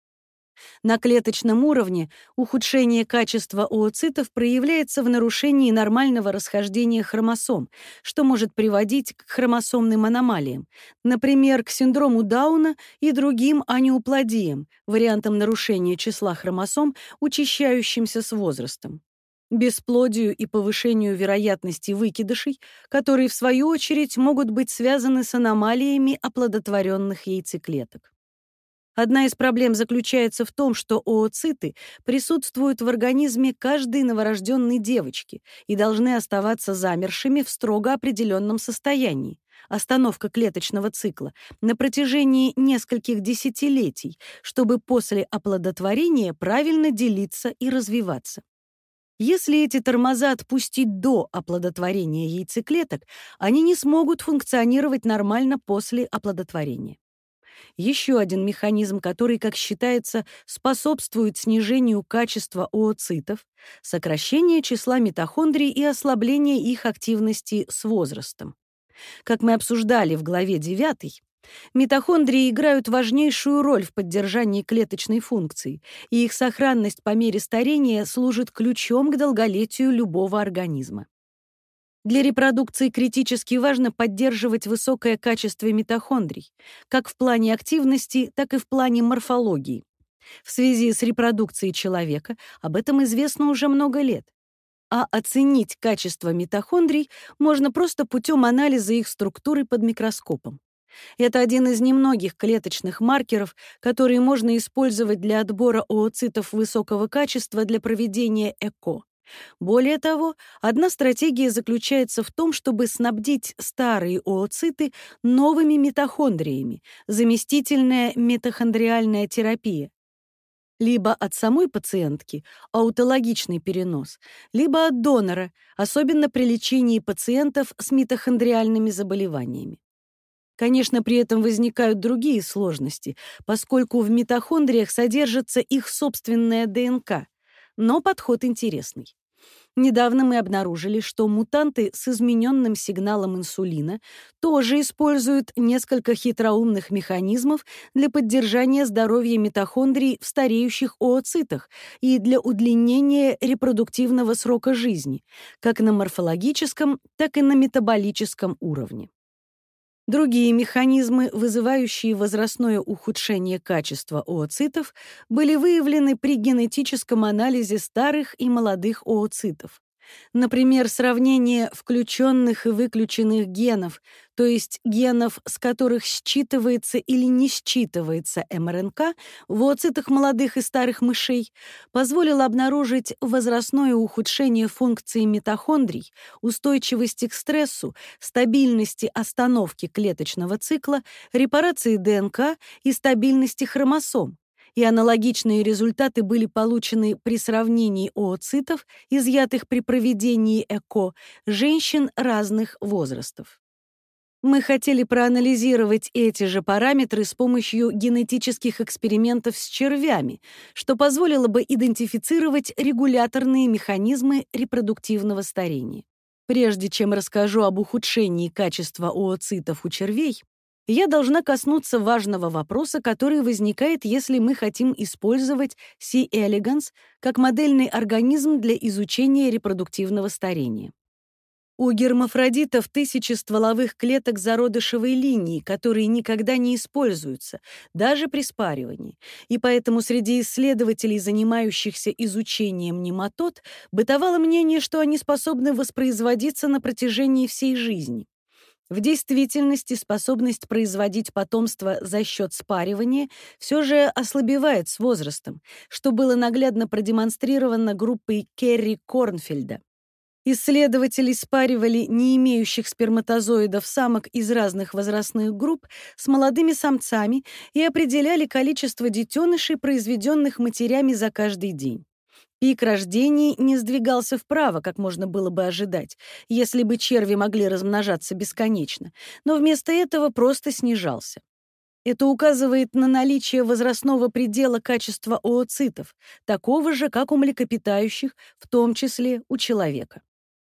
A: На клеточном уровне ухудшение качества ooцитов проявляется в нарушении нормального расхождения хромосом, что может приводить к хромосомным аномалиям, например, к синдрому Дауна и другим анеуплазиям, вариантам нарушения числа хромосом, учащающимся с возрастом, бесплодию и повышению вероятности выкидышей, которые, в свою очередь, могут быть связаны с аномалиями оплодотворенных яйцеклеток. Одна из проблем заключается в том, что ooциты присутствуют в организме каждой новорожденной девочки и должны оставаться замершими в строго определенном состоянии, остановка клеточного цикла, на протяжении нескольких десятилетий, чтобы после оплодотворения правильно делиться и развиваться. Если эти тормоза отпустить до оплодотворения яйцеклеток, они не смогут функционировать нормально после оплодотворения. Еще один механизм, который, как считается, способствует снижению качества ooцитов — сокращение числа митохондрий и ослабление их активности с возрастом. Как мы обсуждали в главе девятой, митохондрии играют важнейшую роль в поддержании клеточной функции, и их сохранность по мере старения служит ключом к долголетию любого организма. Для репродукции критически важно поддерживать высокое качество митохондрий, как в плане активности, так и в плане морфологии. В связи с репродукцией человека об этом известно уже много лет. А оценить качество митохондрий можно просто путем анализа их структуры под микроскопом. Это один из немногих клеточных маркеров, которые можно использовать для отбора ooцитов высокого качества для проведения ЭКО. Более того, одна стратегия заключается в том, чтобы снабдить старые ooциты новыми митохондриями, заместительная митохондриальная терапия. Либо от самой пациентки, аутологичный перенос, либо от донора, особенно при лечении пациентов с митохондриальными заболеваниями. Конечно, при этом возникают другие сложности, поскольку в митохондриях содержится их собственная ДНК, но подход интересный. Недавно мы обнаружили, что мутанты с измененным сигналом инсулина тоже используют несколько хитроумных механизмов для поддержания здоровья митохондрий в стареющих ooцитах и для удлинения репродуктивного срока жизни, как на морфологическом, так и на метаболическом уровне. Другие механизмы, вызывающие возрастное ухудшение качества ooцитов, были выявлены при генетическом анализе старых и молодых ooцитов. Например, сравнение включенных и выключенных генов, то есть генов, с которых считывается или не считывается эм эр эн ка в ooцитах молодых и старых мышей, позволило обнаружить возрастное ухудшение функции митохондрий, устойчивости к стрессу, стабильности остановки клеточного цикла, репарации дэ эн ка и стабильности хромосом. И аналогичные результаты были получены при сравнении ooцитов, изъятых при проведении ЭКО, женщин разных возрастов. Мы хотели проанализировать эти же параметры с помощью генетических экспериментов с червями, что позволило бы идентифицировать регуляторные механизмы репродуктивного старения. Прежде чем расскажу об ухудшении качества ooцитов у червей, я должна коснуться важного вопроса, который возникает, если мы хотим использовать C. elegans как модельный организм для изучения репродуктивного старения. У гермафродитов тысячи стволовых клеток зародышевой линии, которые никогда не используются, даже при спаривании. И поэтому среди исследователей, занимающихся изучением нематод, бытовало мнение, что они способны воспроизводиться на протяжении всей жизни. В действительности способность производить потомство за счет спаривания все же ослабевает с возрастом, что было наглядно продемонстрировано группой Керри Корнфельда. Исследователи спаривали не имеющих сперматозоидов самок из разных возрастных групп с молодыми самцами и определяли количество детенышей, произведенных матерями за каждый день. Пик рождений не сдвигался вправо, как можно было бы ожидать, если бы черви могли размножаться бесконечно, но вместо этого просто снижался. Это указывает на наличие возрастного предела качества ooцитов, такого же, как у млекопитающих, в том числе у человека.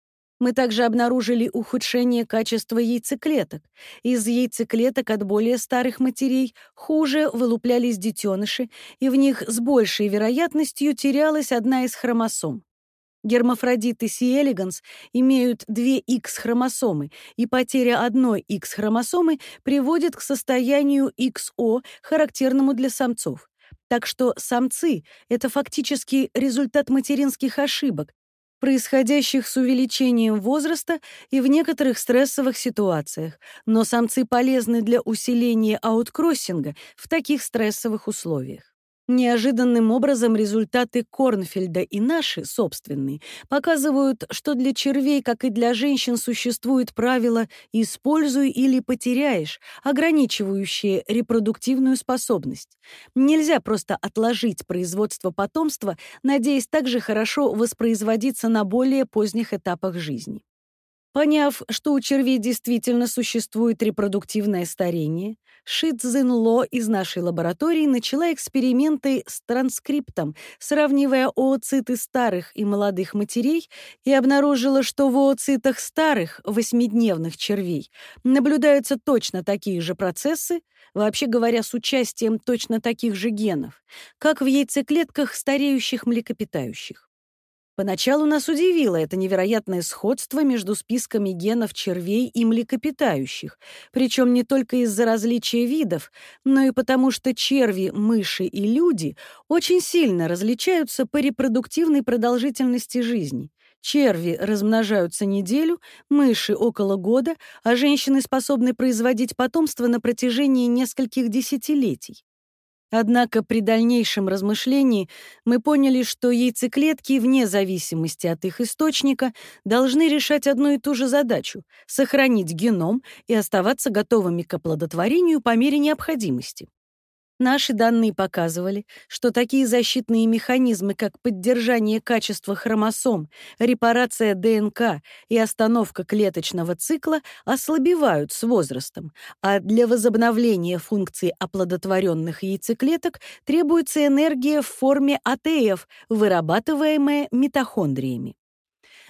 A: Мы также обнаружили ухудшение качества яйцеклеток. Из яйцеклеток от более старых матерей хуже вылуплялись детеныши, и в них с большей вероятностью терялась одна из хромосом. Гермафродиты C. elegans имеют две икс-хромосомы, и потеря одной икс-хромосомы приводит к состоянию икс о, характерному для самцов. Так что самцы — это фактически результат материнских ошибок, происходящих с увеличением возраста и в некоторых стрессовых ситуациях, но самцы полезны для усиления ауткроссинга в таких стрессовых условиях. Неожиданным образом результаты Корнфельда и наши, собственные, показывают, что для червей, как и для женщин, существует правило «используй или потеряешь», ограничивающее репродуктивную способность. Нельзя просто отложить производство потомства, надеясь также хорошо воспроизводиться на более поздних этапах жизни. Поняв, что у червей действительно существует репродуктивное старение, Ши Цзин Ло из нашей лаборатории начала эксперименты с транскриптом, сравнивая ooциты старых и молодых матерей, и обнаружила, что в ooцитах старых восьмидневных червей наблюдаются точно такие же процессы, вообще говоря, с участием точно таких же генов, как в яйцеклетках стареющих млекопитающих. Поначалу нас удивило это невероятное сходство между списками генов червей и млекопитающих, причем не только из-за различия видов, но и потому, что черви, мыши и люди очень сильно различаются по репродуктивной продолжительности жизни. Черви размножаются неделю, мыши — около года, а женщины способны производить потомство на протяжении нескольких десятилетий. Однако при дальнейшем размышлении мы поняли, что яйцеклетки, вне зависимости от их источника, должны решать одну и ту же задачу — сохранить геном и оставаться готовыми к оплодотворению по мере необходимости. Наши данные показывали, что такие защитные механизмы, как поддержание качества хромосом, репарация дэ эн ка и остановка клеточного цикла, ослабевают с возрастом, а для возобновления функции оплодотворенных яйцеклеток требуется энергия в форме а тэ эф, вырабатываемая митохондриями.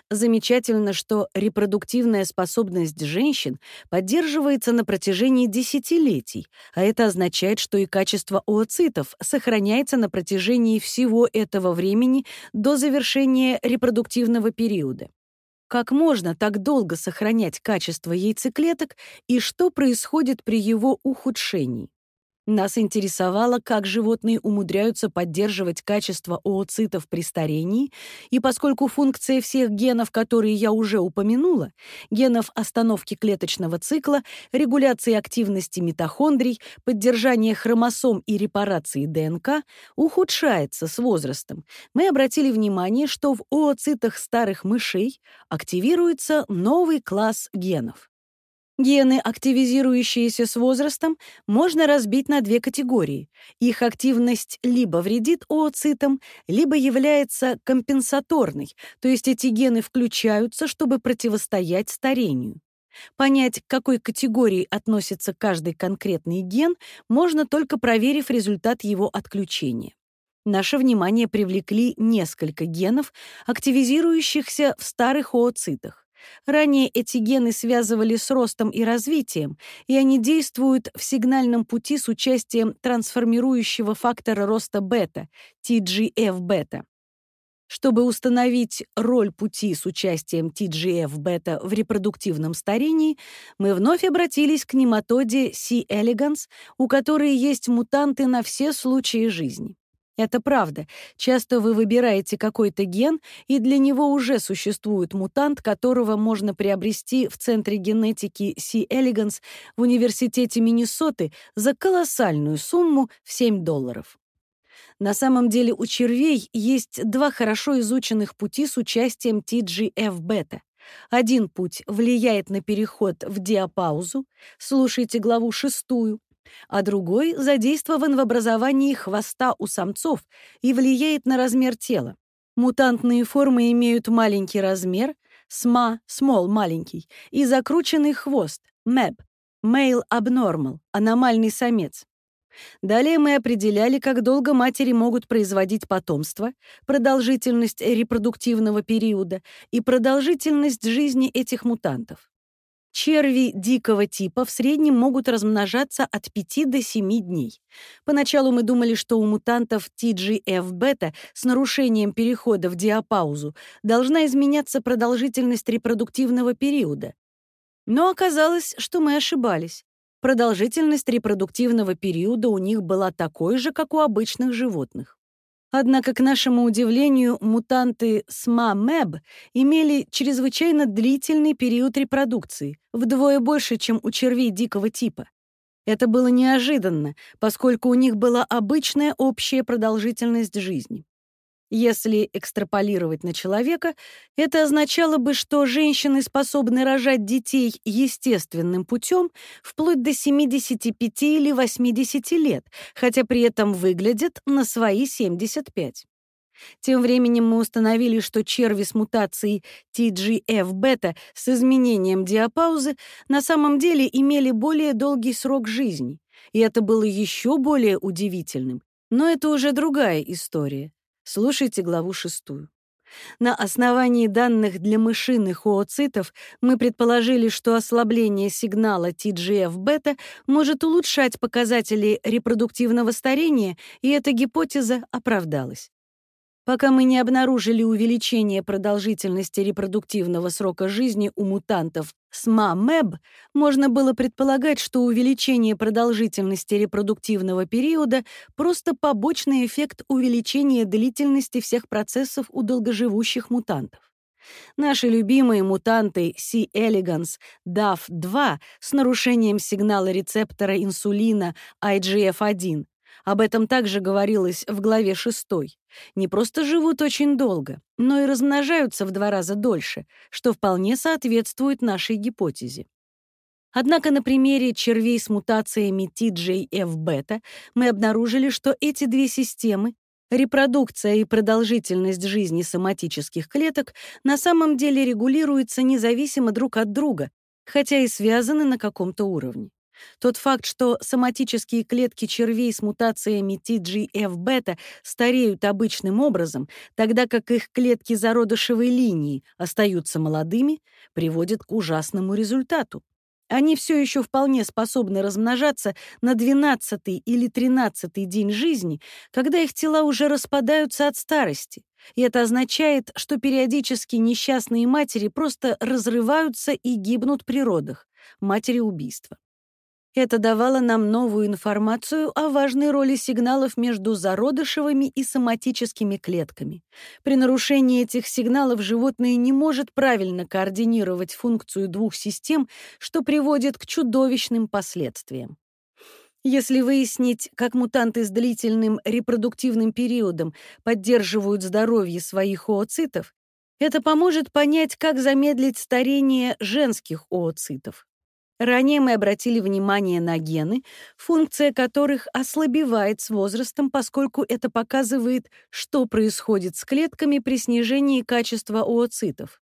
A: Замечательно, что репродуктивная способность женщин поддерживается на протяжении десятилетий, а это означает, что и качество ooцитов сохраняется на протяжении всего этого времени до завершения репродуктивного периода. Как можно так долго сохранять качество яйцеклеток и что происходит при его ухудшении? Нас интересовало, как животные умудряются поддерживать качество ooцитов при старении, и поскольку функция всех генов, которые я уже упомянула, генов остановки клеточного цикла, регуляции активности митохондрий, поддержания хромосом и репарации ДНК, ухудшается с возрастом, мы обратили внимание, что в ooцитах старых мышей активируется новый класс генов. Гены, активизирующиеся с возрастом, можно разбить на две категории. Их активность либо вредит ooцитам, либо является компенсаторной, то есть эти гены включаются, чтобы противостоять старению. Понять, к какой категории относится каждый конкретный ген, можно только проверив результат его отключения. Наше внимание привлекли несколько генов, активизирующихся в старых ooцитах. Ранее эти гены связывали с ростом и развитием, и они действуют в сигнальном пути с участием трансформирующего фактора роста бета, ти джи эф-бета. Чтобы установить роль пути с участием ти джи эф-бета в репродуктивном старении, мы вновь обратились к нематоде C. elegans, у которой есть мутанты на все случаи жизни. Это правда. Часто вы выбираете какой-то ген, и для него уже существует мутант, которого можно приобрести в Центре генетики C. elegans в Университете Миннесоты за колоссальную сумму в семь долларов. На самом деле у червей есть два хорошо изученных пути с участием ти джи эф-бета. Один путь влияет на переход в диапаузу, слушайте главу шестую, а другой задействован в образовании хвоста у самцов и влияет на размер тела. Мутантные формы имеют маленький размер, сма, small, маленький, и закрученный хвост, мэб, male abnormal, аномальный самец. Далее мы определяли, как долго матери могут производить потомство, продолжительность репродуктивного периода и продолжительность жизни этих мутантов. Черви дикого типа в среднем могут размножаться от пяти до семи дней. Поначалу мы думали, что у мутантов ти джи эф-бета с нарушением перехода в диапаузу должна изменяться продолжительность репродуктивного периода. Но оказалось, что мы ошибались. Продолжительность репродуктивного периода у них была такой же, как у обычных животных. Однако, к нашему удивлению, мутанты сма-мэб имели чрезвычайно длительный период репродукции, вдвое больше, чем у червей дикого типа. Это было неожиданно, поскольку у них была обычная общая продолжительность жизни. Если экстраполировать на человека, это означало бы, что женщины способны рожать детей естественным путем вплоть до семидесяти пяти или восьмидесяти лет, хотя при этом выглядят на свои семьдесят пять. Тем временем мы установили, что черви с мутацией ти джи эф-бета с изменением диапаузы на самом деле имели более долгий срок жизни, и это было еще более удивительным. Но это уже другая история. Слушайте главу шестую. На основании данных для мышиных ooцитов мы предположили, что ослабление сигнала ти джи эф-бета может улучшать показатели репродуктивного старения, и эта гипотеза оправдалась. Пока мы не обнаружили увеличение продолжительности репродуктивного срока жизни у мутантов сма-мэб, можно было предполагать, что увеличение продолжительности репродуктивного периода — просто побочный эффект увеличения длительности всех процессов у долгоживущих мутантов. Наши любимые мутанты C. elegans даф два с нарушением сигнала рецептора инсулина ай джи эф один, об этом также говорилось в главе шестой, не просто живут очень долго, но и размножаются в два раза дольше, что вполне соответствует нашей гипотезе. Однако на примере червей с мутациями ти джи эф-бета мы обнаружили, что эти две системы, репродукция и продолжительность жизни соматических клеток, на самом деле регулируются независимо друг от друга, хотя и связаны на каком-то уровне. Тот факт, что соматические клетки червей с мутациями ти джи эф бета стареют обычным образом, тогда как их клетки зародышевой линии остаются молодыми, приводит к ужасному результату. Они все еще вполне способны размножаться на двенадцатый или тринадцатый день жизни, когда их тела уже распадаются от старости. И это означает, что периодически несчастные матери просто разрываются и гибнут при родах. Матери убийства. Это давало нам новую информацию о важной роли сигналов между зародышевыми и соматическими клетками. При нарушении этих сигналов животное не может правильно координировать функцию двух систем, что приводит к чудовищным последствиям. Если выяснить, как мутанты с длительным репродуктивным периодом поддерживают здоровье своих ooцитов, это поможет понять, как замедлить старение женских ooцитов. Ранее мы обратили внимание на гены, функция которых ослабевает с возрастом, поскольку это показывает, что происходит с клетками при снижении качества ooцитов.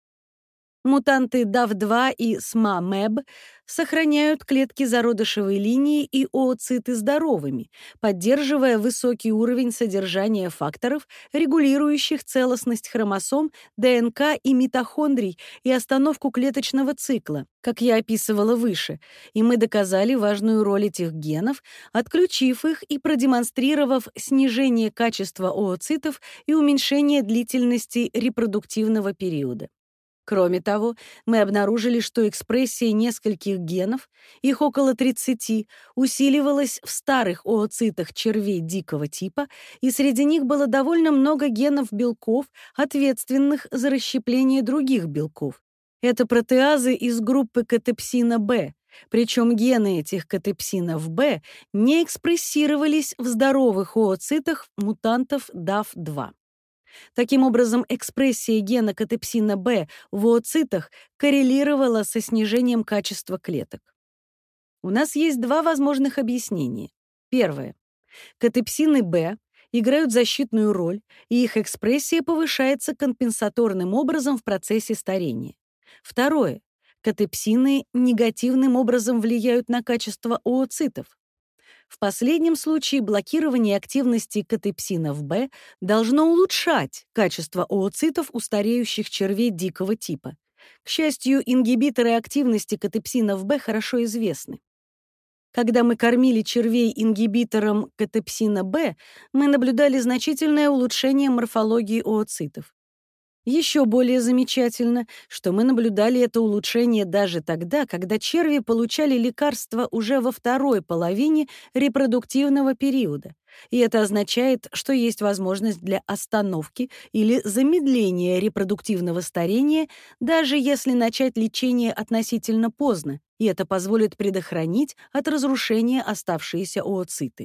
A: Мутанты дав два и эс эм а мэб сохраняют клетки зародышевой линии и ooциты здоровыми, поддерживая высокий уровень содержания факторов, регулирующих целостность хромосом, ДНК и митохондрий и остановку клеточного цикла, как я описывала выше, и мы доказали важную роль этих генов, отключив их и продемонстрировав снижение качества ooцитов и уменьшение длительности репродуктивного периода. Кроме того, мы обнаружили, что экспрессия нескольких генов, их около тридцати, усиливалась в старых ooцитах червей дикого типа, и среди них было довольно много генов белков, ответственных за расщепление других белков. Это протеазы из группы катепсина бэ, причем гены этих катепсинов бэ не экспрессировались в здоровых ooцитах мутантов дав два. Таким образом, экспрессия гена катепсина бэ в ooцитах коррелировала со снижением качества клеток. У нас есть два возможных объяснения. Первое. Катепсины бэ играют защитную роль, и их экспрессия повышается компенсаторным образом в процессе старения. Второе. Катепсины негативным образом влияют на качество ooцитов. В последнем случае блокирование активности катепсинов бэ должно улучшать качество ooцитов у стареющих червей дикого типа. К счастью, ингибиторы активности катепсинов бэ хорошо известны. Когда мы кормили червей ингибитором катепсина бэ, мы наблюдали значительное улучшение морфологии ooцитов. Еще более замечательно, что мы наблюдали это улучшение даже тогда, когда черви получали лекарства уже во второй половине репродуктивного периода. И это означает, что есть возможность для остановки или замедления репродуктивного старения, даже если начать лечение относительно поздно, и это позволит предохранить от разрушения оставшиеся ooциты.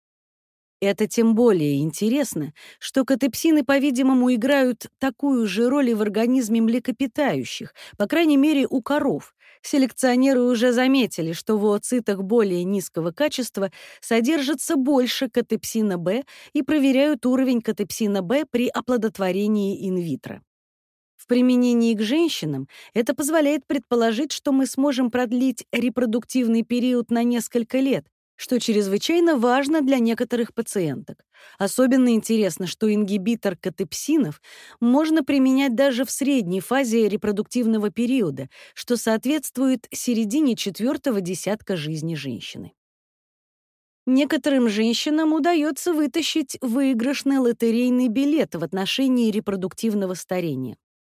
A: Это тем более интересно, что катепсины, по-видимому, играют такую же роль и в организме млекопитающих, по крайней мере, у коров. Селекционеры уже заметили, что в ooцитах более низкого качества содержится больше катепсина бэ и проверяют уровень катепсина бэ при оплодотворении инвитро. В применении к женщинам это позволяет предположить, что мы сможем продлить репродуктивный период на несколько лет, что чрезвычайно важно для некоторых пациенток. Особенно интересно, что ингибитор катепсинов можно применять даже в средней фазе репродуктивного периода, что соответствует середине четвертого десятка жизни женщины. Некоторым женщинам удается вытащить выигрышный лотерейный билет в отношении репродуктивного старения.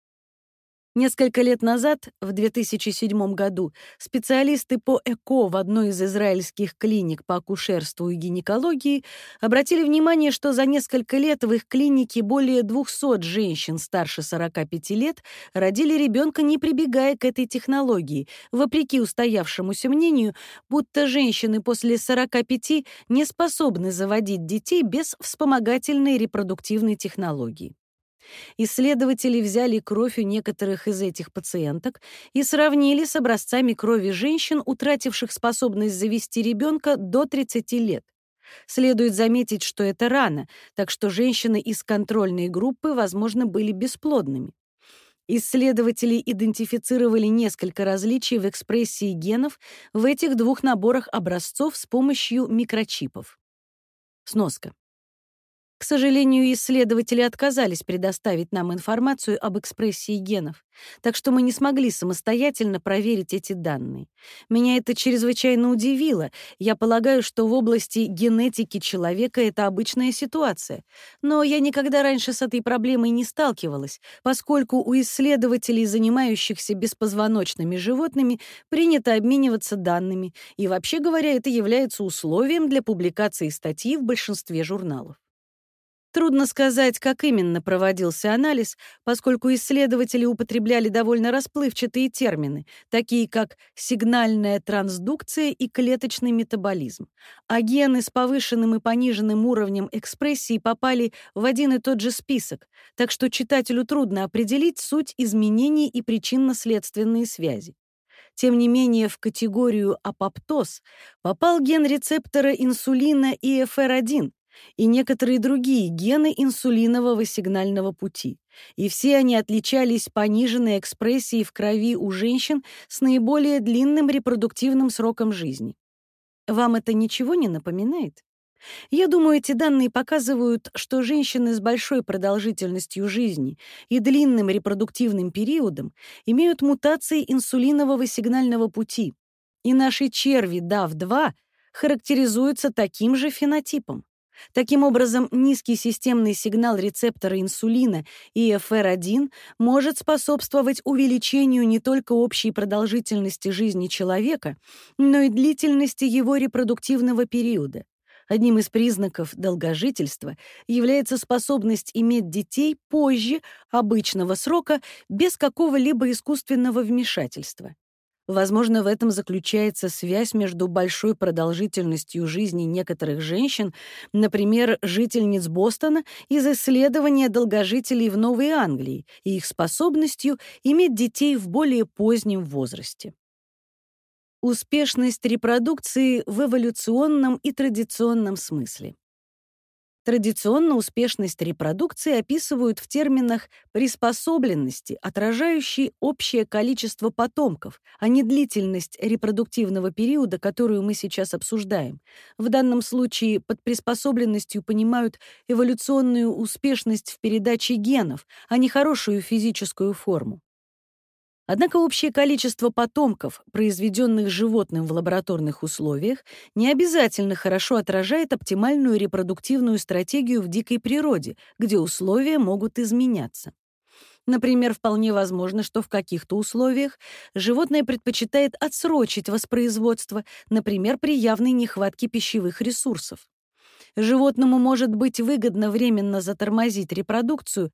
A: Несколько лет назад, в две тысячи седьмом году, специалисты по ЭКО в одной из израильских клиник по акушерству и гинекологии обратили внимание, что за несколько лет в их клинике более двухсот женщин старше сорока пяти лет родили ребенка, не прибегая к этой технологии, вопреки устоявшемуся мнению, будто женщины после сорока пяти не способны заводить детей без вспомогательной репродуктивной технологии. Исследователи взяли кровь у некоторых из этих пациенток и сравнили с образцами крови женщин, утративших способность завести ребенка до тридцати лет. Следует заметить, что это рано, так что женщины из контрольной группы, возможно, были бесплодными. Исследователи идентифицировали несколько различий в экспрессии генов в этих двух наборах образцов с помощью микрочипов. Сноска. К сожалению, исследователи отказались предоставить нам информацию об экспрессии генов, так что мы не смогли самостоятельно проверить эти данные. Меня это чрезвычайно удивило. Я полагаю, что в области генетики человека это обычная ситуация. Но я никогда раньше с этой проблемой не сталкивалась, поскольку у исследователей, занимающихся беспозвоночными животными, принято обмениваться данными, и, вообще говоря, это является условием для публикации статьи в большинстве журналов. Трудно сказать, как именно проводился анализ, поскольку исследователи употребляли довольно расплывчатые термины, такие как сигнальная трансдукция и клеточный метаболизм. А гены с повышенным и пониженным уровнем экспрессии попали в один и тот же список, так что читателю трудно определить суть изменений и причинно-следственные связи. Тем не менее, в категорию апоптоз попал ген рецептора инсулина И Эф Эр один, и некоторые другие гены инсулинового сигнального пути. И все они отличались пониженной экспрессией в крови у женщин с наиболее длинным репродуктивным сроком жизни. Вам это ничего не напоминает? Я думаю, эти данные показывают, что женщины с большой продолжительностью жизни и длинным репродуктивным периодом имеют мутации инсулинового сигнального пути, и наши черви дав два характеризуются таким же фенотипом. Таким образом, низкий системный сигнал рецептора инсулина И Эф Эр один может способствовать увеличению не только общей продолжительности жизни человека, но и длительности его репродуктивного периода. Одним из признаков долгожительства является способность иметь детей позже обычного срока без какого-либо искусственного вмешательства. Возможно, в этом заключается связь между большой продолжительностью жизни некоторых женщин, например, жительниц Бостона, из исследования долгожителей в Новой Англии и их способностью иметь детей в более позднем возрасте. Успешность репродукции в эволюционном и традиционном смысле. Традиционно успешность репродукции описывают в терминах приспособленности, отражающей общее количество потомков, а не длительность репродуктивного периода, которую мы сейчас обсуждаем. В данном случае под приспособленностью понимают эволюционную успешность в передаче генов, а не хорошую физическую форму. Однако общее количество потомков, произведенных животным в лабораторных условиях, не обязательно хорошо отражает оптимальную репродуктивную стратегию в дикой природе, где условия могут изменяться. Например, вполне возможно, что в каких-то условиях животное предпочитает отсрочить воспроизводство, например, при явной нехватке пищевых ресурсов. Животному может быть выгодно временно затормозить репродукцию,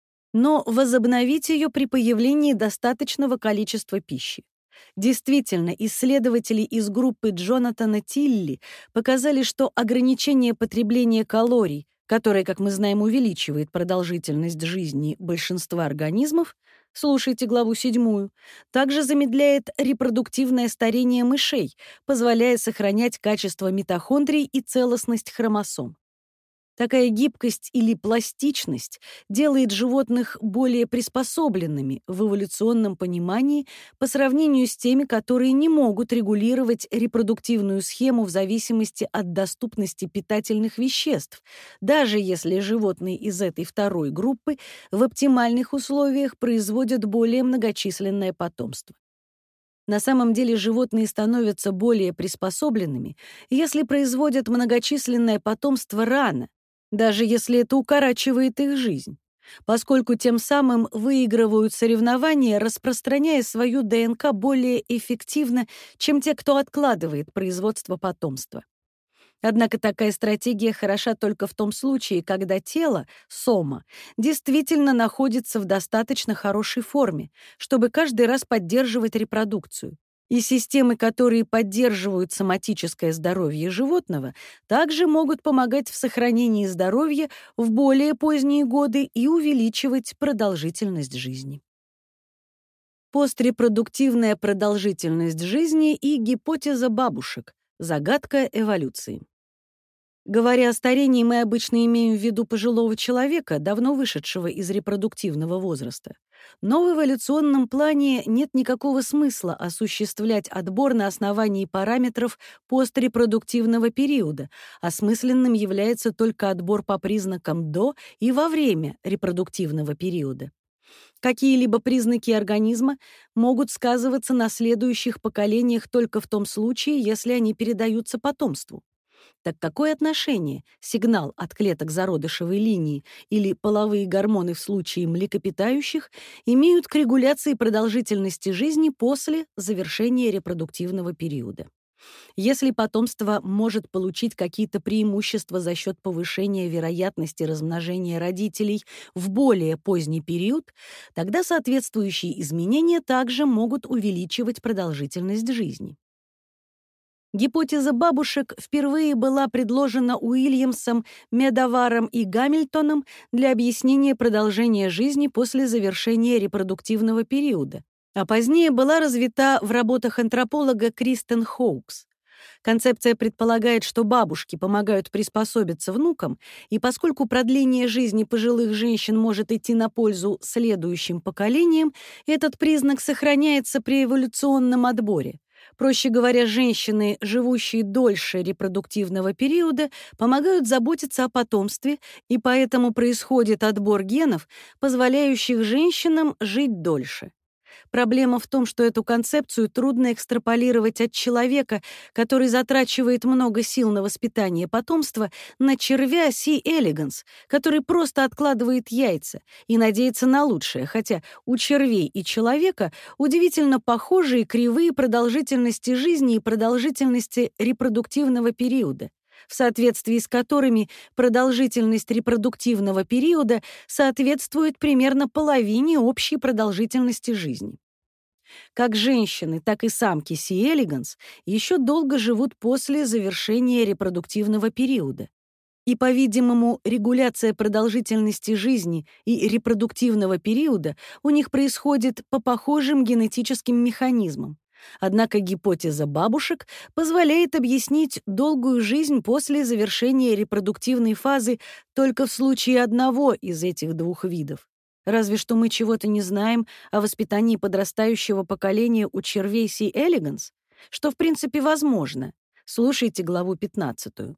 A: но возобновить ее при появлении достаточного количества пищи. Действительно, исследователи из группы Джонатана Тилли показали, что ограничение потребления калорий, которое, как мы знаем, увеличивает продолжительность жизни большинства организмов, слушайте главу седьмую, также замедляет репродуктивное старение мышей, позволяя сохранять качество митохондрий и целостность хромосом. Такая гибкость или пластичность делает животных более приспособленными в эволюционном понимании по сравнению с теми, которые не могут регулировать репродуктивную схему в зависимости от доступности питательных веществ, даже если животные из этой второй группы в оптимальных условиях производят более многочисленное потомство. На самом деле животные становятся более приспособленными, если производят многочисленное потомство рано, даже если это укорачивает их жизнь, поскольку тем самым выигрывают соревнования, распространяя свою ДНК более эффективно, чем те, кто откладывает производство потомства. Однако такая стратегия хороша только в том случае, когда тело, сома, действительно находится в достаточно хорошей форме, чтобы каждый раз поддерживать репродукцию. И системы, которые поддерживают соматическое здоровье животного, также могут помогать в сохранении здоровья в более поздние годы и увеличивать продолжительность жизни. Пострепродуктивная продолжительность жизни и гипотеза бабушек. Загадка эволюции. Говоря о старении, мы обычно имеем в виду пожилого человека, давно вышедшего из репродуктивного возраста. Но в эволюционном плане нет никакого смысла осуществлять отбор на основании параметров пострепродуктивного периода. Осмысленным является только отбор по признакам до и во время репродуктивного периода. Какие-либо признаки организма могут сказываться на следующих поколениях только в том случае, если они передаются потомству. Так какое отношение сигнал от клеток зародышевой линии или половые гормоны в случае млекопитающих имеют к регуляции продолжительности жизни после завершения репродуктивного периода? Если потомство может получить какие-то преимущества за счет повышения вероятности размножения родителей в более поздний период, тогда соответствующие изменения также могут увеличивать продолжительность жизни. Гипотеза бабушек впервые была предложена Уильямсом, Медоваром и Гамильтоном для объяснения продолжения жизни после завершения репродуктивного периода, а позднее была развита в работах антрополога Кристен Хоукс. Концепция предполагает, что бабушки помогают приспособиться внукам, и поскольку продление жизни пожилых женщин может идти на пользу следующим поколениям, этот признак сохраняется при эволюционном отборе. Проще говоря, женщины, живущие дольше репродуктивного периода, помогают заботиться о потомстве, и поэтому происходит отбор генов, позволяющих женщинам жить дольше. Проблема в том, что эту концепцию трудно экстраполировать от человека, который затрачивает много сил на воспитание потомства, на червя C. elegans, который просто откладывает яйца и надеется на лучшее, хотя у червей и человека удивительно похожие кривые продолжительности жизни и продолжительности репродуктивного периода, в соответствии с которыми продолжительность репродуктивного периода соответствует примерно половине общей продолжительности жизни. Как женщины, так и самки C. elegans еще долго живут после завершения репродуктивного периода. И, по-видимому, регуляция продолжительности жизни и репродуктивного периода у них происходит по похожим генетическим механизмам. Однако гипотеза бабушек позволяет объяснить долгую жизнь после завершения репродуктивной фазы только в случае одного из этих двух видов. Разве что мы чего-то не знаем о воспитании подрастающего поколения у червей C. elegans, что в принципе возможно. Слушайте главу пятнадцатую.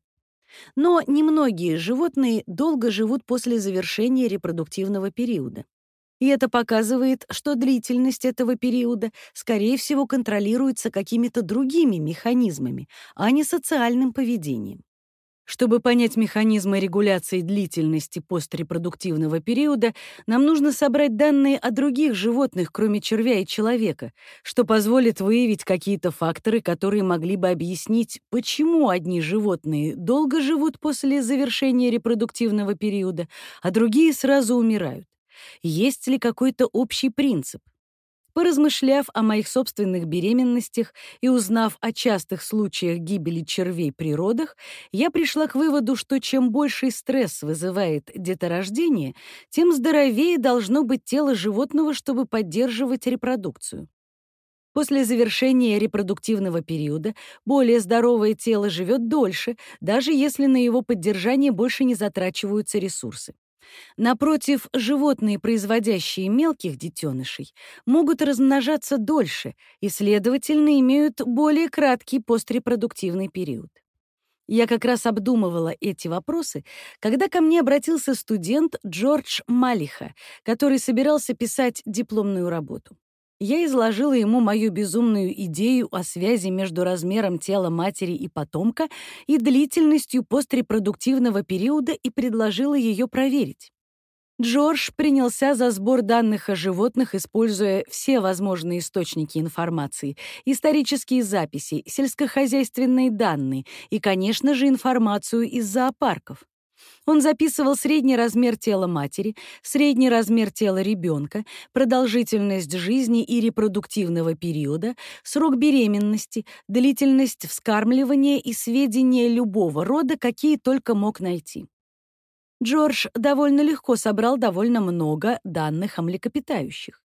A: Но немногие животные долго живут после завершения репродуктивного периода. И это показывает, что длительность этого периода, скорее всего, контролируется какими-то другими механизмами, а не социальным поведением. Чтобы понять механизмы регуляции длительности пострепродуктивного периода, нам нужно собрать данные о других животных, кроме червя и человека, что позволит выявить какие-то факторы, которые могли бы объяснить, почему одни животные долго живут после завершения репродуктивного периода, а другие сразу умирают. Есть ли какой-то общий принцип? Поразмышляв о моих собственных беременностях и узнав о частых случаях гибели червей при родах, я пришла к выводу, что чем больший стресс вызывает деторождение, тем здоровее должно быть тело животного, чтобы поддерживать репродукцию. После завершения репродуктивного периода более здоровое тело живет дольше, даже если на его поддержание больше не затрачиваются ресурсы. Напротив, животные, производящие мелких детенышей, могут размножаться дольше и, следовательно, имеют более краткий пострепродуктивный период. Я как раз обдумывала эти вопросы, когда ко мне обратился студент Джордж Малиха, который собирался писать дипломную работу. Я изложила ему мою безумную идею о связи между размером тела матери и потомка и длительностью пострепродуктивного периода и предложила ее проверить. Джордж принялся за сбор данных о животных, используя все возможные источники информации: исторические записи, сельскохозяйственные данные и, конечно же, информацию из зоопарков. Он записывал средний размер тела матери, средний размер тела ребенка, продолжительность жизни и репродуктивного периода, срок беременности, длительность вскармливания и сведения любого рода, какие только мог найти. Джордж довольно легко собрал довольно много данных о млекопитающих.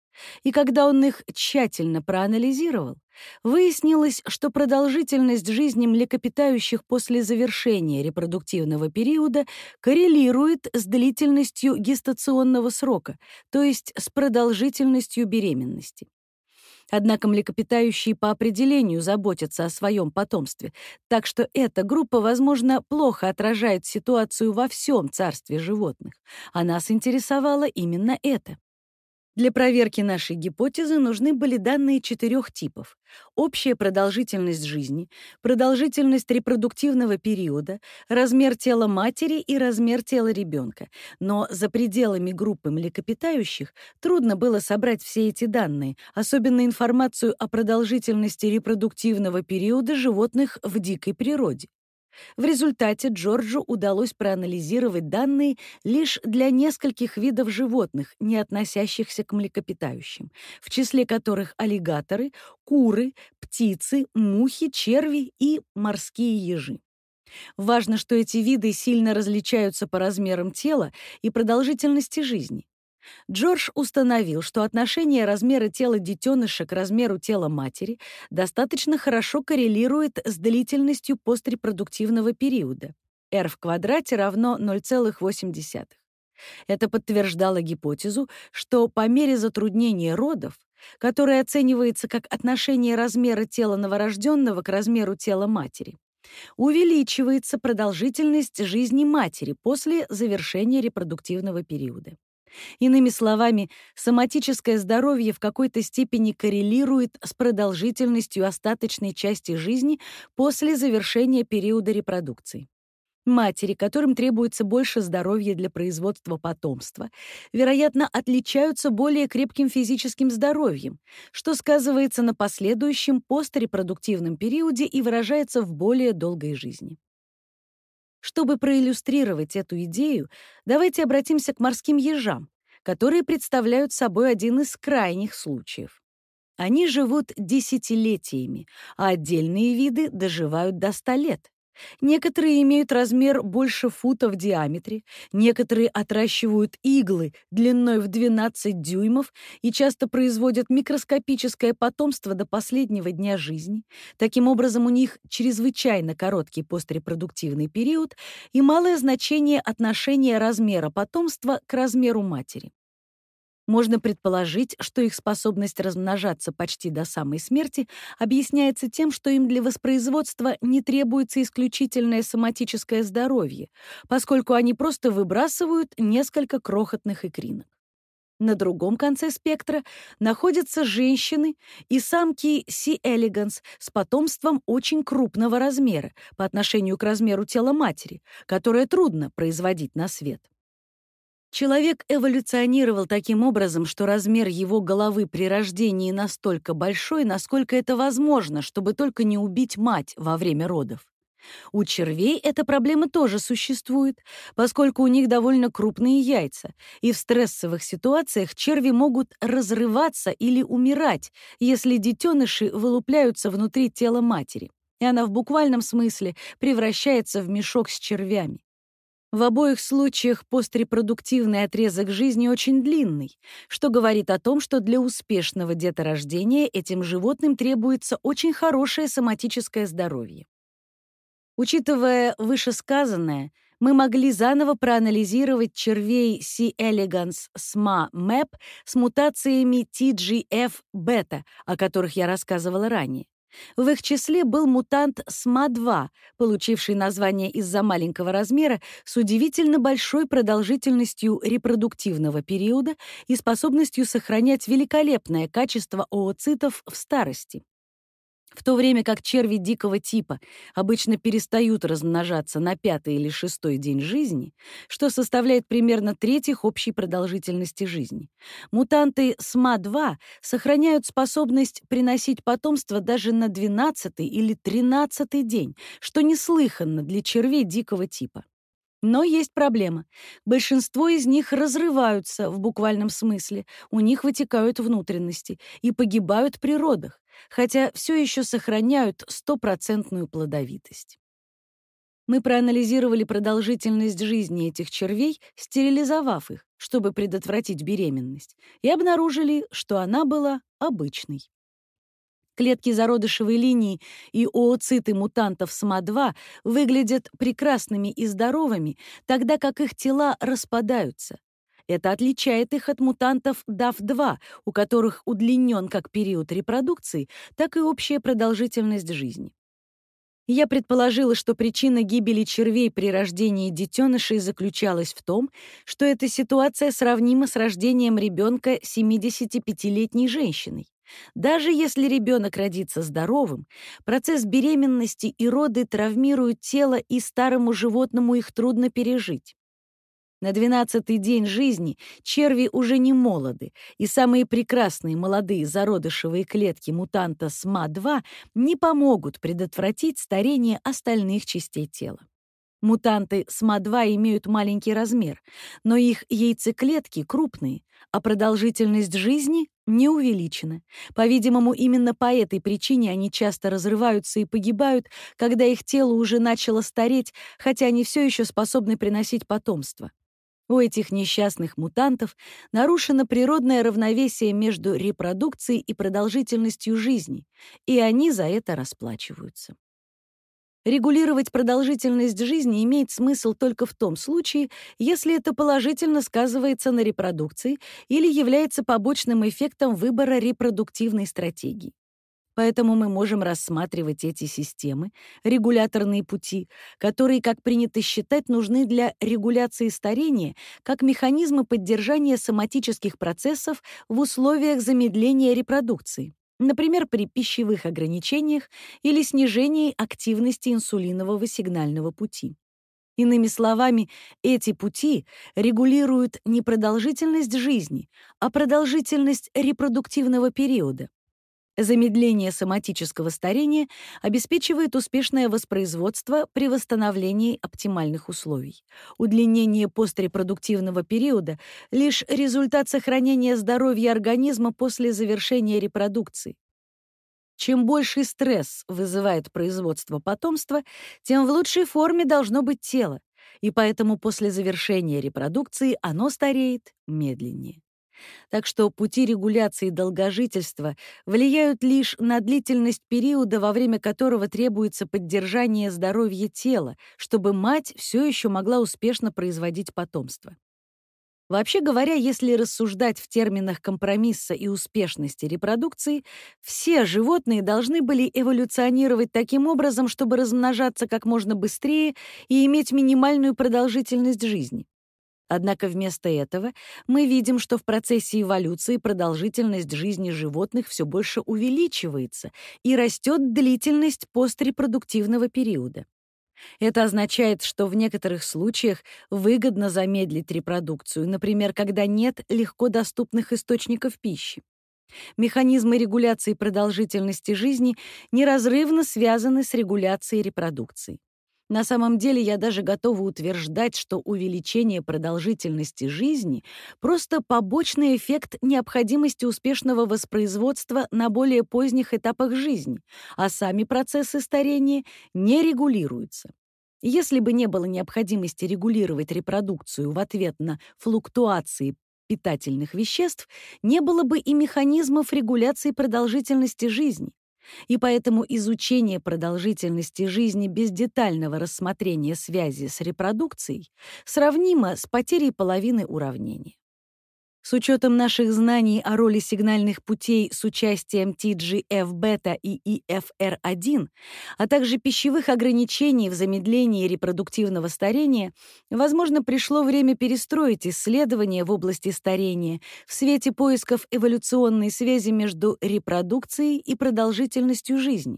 A: И когда он их тщательно проанализировал, выяснилось, что продолжительность жизни млекопитающих после завершения репродуктивного периода коррелирует с длительностью гестационного срока, то есть с продолжительностью беременности. Однако млекопитающие по определению заботятся о своем потомстве, так что эта группа, возможно, плохо отражает ситуацию во всем царстве животных, а нас интересовало именно это. Для проверки нашей гипотезы нужны были данные четырех типов: общая продолжительность жизни, продолжительность репродуктивного периода, размер тела матери и размер тела ребенка. Но за пределами группы млекопитающих трудно было собрать все эти данные, особенно информацию о продолжительности репродуктивного периода животных в дикой природе. В результате Джорджу удалось проанализировать данные лишь для нескольких видов животных, не относящихся к млекопитающим, в числе которых аллигаторы, куры, птицы, мухи, черви и морские ежи. Важно, что эти виды сильно различаются по размерам тела и продолжительности жизни. Джордж установил, что отношение размера тела детеныша к размеру тела матери достаточно хорошо коррелирует с длительностью пострепродуктивного периода. R в квадрате равно ноль целых восемь десятых. Это подтверждало гипотезу, что по мере затруднения родов, которое оценивается как отношение размера тела новорожденного к размеру тела матери, увеличивается продолжительность жизни матери после завершения репродуктивного периода. Иными словами, соматическое здоровье в какой-то степени коррелирует с продолжительностью остаточной части жизни после завершения периода репродукции. Матери, которым требуется больше здоровья для производства потомства, вероятно, отличаются более крепким физическим здоровьем, что сказывается на последующем пострепродуктивном периоде и выражается в более долгой жизни. Чтобы проиллюстрировать эту идею, давайте обратимся к морским ежам, которые представляют собой один из крайних случаев. Они живут десятилетиями, а отдельные виды доживают до ста лет. Некоторые имеют размер больше фута в диаметре, некоторые отращивают иглы длиной в двенадцать дюймов и часто производят микроскопическое потомство до последнего дня жизни. Таким образом, у них чрезвычайно короткий пострепродуктивный период и малое значение отношения размера потомства к размеру матери. Можно предположить, что их способность размножаться почти до самой смерти объясняется тем, что им для воспроизводства не требуется исключительное соматическое здоровье, поскольку они просто выбрасывают несколько крохотных икринок. На другом конце спектра находятся женщины и самки C. elegans с потомством очень крупного размера по отношению к размеру тела матери, которое трудно производить на свет. Человек эволюционировал таким образом, что размер его головы при рождении настолько большой, насколько это возможно, чтобы только не убить мать во время родов. У червей эта проблема тоже существует, поскольку у них довольно крупные яйца, и в стрессовых ситуациях черви могут разрываться или умирать, если детеныши вылупляются внутри тела матери, и она в буквальном смысле превращается в мешок с червями. В обоих случаях пострепродуктивный отрезок жизни очень длинный, что говорит о том, что для успешного деторождения этим животным требуется очень хорошее соматическое здоровье. Учитывая вышесказанное, мы могли заново проанализировать червей C. elegans эс эм а мэп с мутациями ти джи эф бета, о которых я рассказывала ранее. В их числе был мутант эс эм а два, получивший название из-за маленького размера с удивительно большой продолжительностью репродуктивного периода и способностью сохранять великолепное качество ooцитов в старости. В то время как черви дикого типа обычно перестают размножаться на пятый или шестой день жизни, что составляет примерно треть их общей продолжительности жизни, мутанты эс эм а два сохраняют способность приносить потомство даже на двенадцатый или тринадцатый день, что неслыханно для червей дикого типа. Но есть проблема. Большинство из них разрываются в буквальном смысле, у них вытекают внутренности и погибают при родах, хотя все еще сохраняют стопроцентную плодовитость. Мы проанализировали продолжительность жизни этих червей, стерилизовав их, чтобы предотвратить беременность, и обнаружили, что она была обычной. Клетки зародышевой линии и oocyты мутантов эс эм а два выглядят прекрасными и здоровыми, тогда как их тела распадаются. Это отличает их от мутантов даф два, у которых удлинен как период репродукции, так и общая продолжительность жизни. Я предположила, что причина гибели червей при рождении детенышей заключалась в том, что эта ситуация сравнима с рождением ребенка семидесятипятилетней женщиной. Даже если ребенок родится здоровым, процесс беременности и роды травмируют тело, и старому животному их трудно пережить. На двенадцатый день жизни черви уже не молоды, и самые прекрасные молодые зародышевые клетки мутанта эс эм а два не помогут предотвратить старение остальных частей тела. Мутанты эс эм а два имеют маленький размер, но их яйцеклетки крупные, а продолжительность жизни не увеличена. По-видимому, именно по этой причине они часто разрываются и погибают, когда их тело уже начало стареть, хотя они все еще способны приносить потомство. У этих несчастных мутантов нарушено природное равновесие между репродукцией и продолжительностью жизни, и они за это расплачиваются. Регулировать продолжительность жизни имеет смысл только в том случае, если это положительно сказывается на репродукции или является побочным эффектом выбора репродуктивной стратегии. Поэтому мы можем рассматривать эти системы, регуляторные пути, которые, как принято считать, нужны для регуляции старения, как механизмы поддержания соматических процессов в условиях замедления репродукции, например, при пищевых ограничениях или снижении активности инсулинового сигнального пути. Иными словами, эти пути регулируют не продолжительность жизни, а продолжительность репродуктивного периода. Замедление соматического старения обеспечивает успешное воспроизводство при восстановлении оптимальных условий. Удлинение пострепродуктивного периода — лишь результат сохранения здоровья организма после завершения репродукции. Чем больший стресс вызывает производство потомства, тем в лучшей форме должно быть тело, и поэтому после завершения репродукции оно стареет медленнее. Так что пути регуляции долгожительства влияют лишь на длительность периода, во время которого требуется поддержание здоровья тела, чтобы мать все еще могла успешно производить потомство. Вообще говоря, если рассуждать в терминах компромисса и успешности репродукции, все животные должны были эволюционировать таким образом, чтобы размножаться как можно быстрее и иметь минимальную продолжительность жизни. Однако вместо этого мы видим, что в процессе эволюции продолжительность жизни животных все больше увеличивается и растет длительность пострепродуктивного периода. Это означает, что в некоторых случаях выгодно замедлить репродукцию, например, когда нет легко доступных источников пищи. Механизмы регуляции продолжительности жизни неразрывно связаны с регуляцией репродукции. На самом деле я даже готова утверждать, что увеличение продолжительности жизни — просто побочный эффект необходимости успешного воспроизводства на более поздних этапах жизни, а сами процессы старения не регулируются. Если бы не было необходимости регулировать репродукцию в ответ на флуктуации питательных веществ, не было бы и механизмов регуляции продолжительности жизни. И поэтому изучение продолжительности жизни без детального рассмотрения связи с репродукцией сравнимо с потерей половины уравнения. С учетом наших знаний о роли сигнальных путей с участием ти джи эф-бета и и эф эр один, а также пищевых ограничений в замедлении репродуктивного старения, возможно, пришло время перестроить исследования в области старения в свете поисков эволюционной связи между репродукцией и продолжительностью жизни.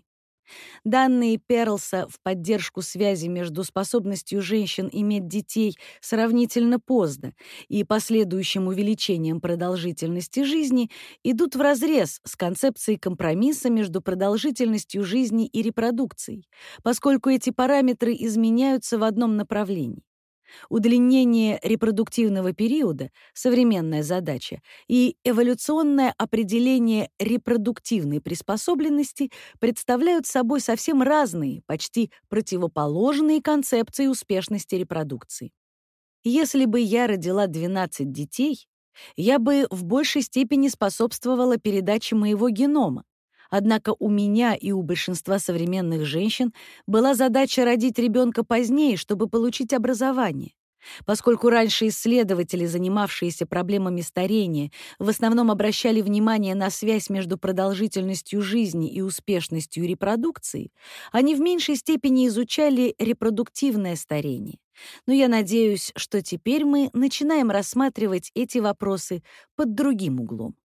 A: Данные Перлса в поддержку связи между способностью женщин иметь детей сравнительно поздно и последующим увеличением продолжительности жизни идут вразрез с концепцией компромисса между продолжительностью жизни и репродукцией, поскольку эти параметры изменяются в одном направлении. Удлинение репродуктивного периода — современная задача, и эволюционное определение репродуктивной приспособленности представляют собой совсем разные, почти противоположные концепции успешности репродукции. Если бы я родила двенадцать детей, я бы в большей степени способствовала передаче моего генома. Однако у меня и у большинства современных женщин была задача родить ребенка позднее, чтобы получить образование. Поскольку раньше исследователи, занимавшиеся проблемами старения, в основном обращали внимание на связь между продолжительностью жизни и успешностью репродукции, они в меньшей степени изучали репродуктивное старение. Но я надеюсь, что теперь мы начинаем рассматривать эти вопросы под другим углом.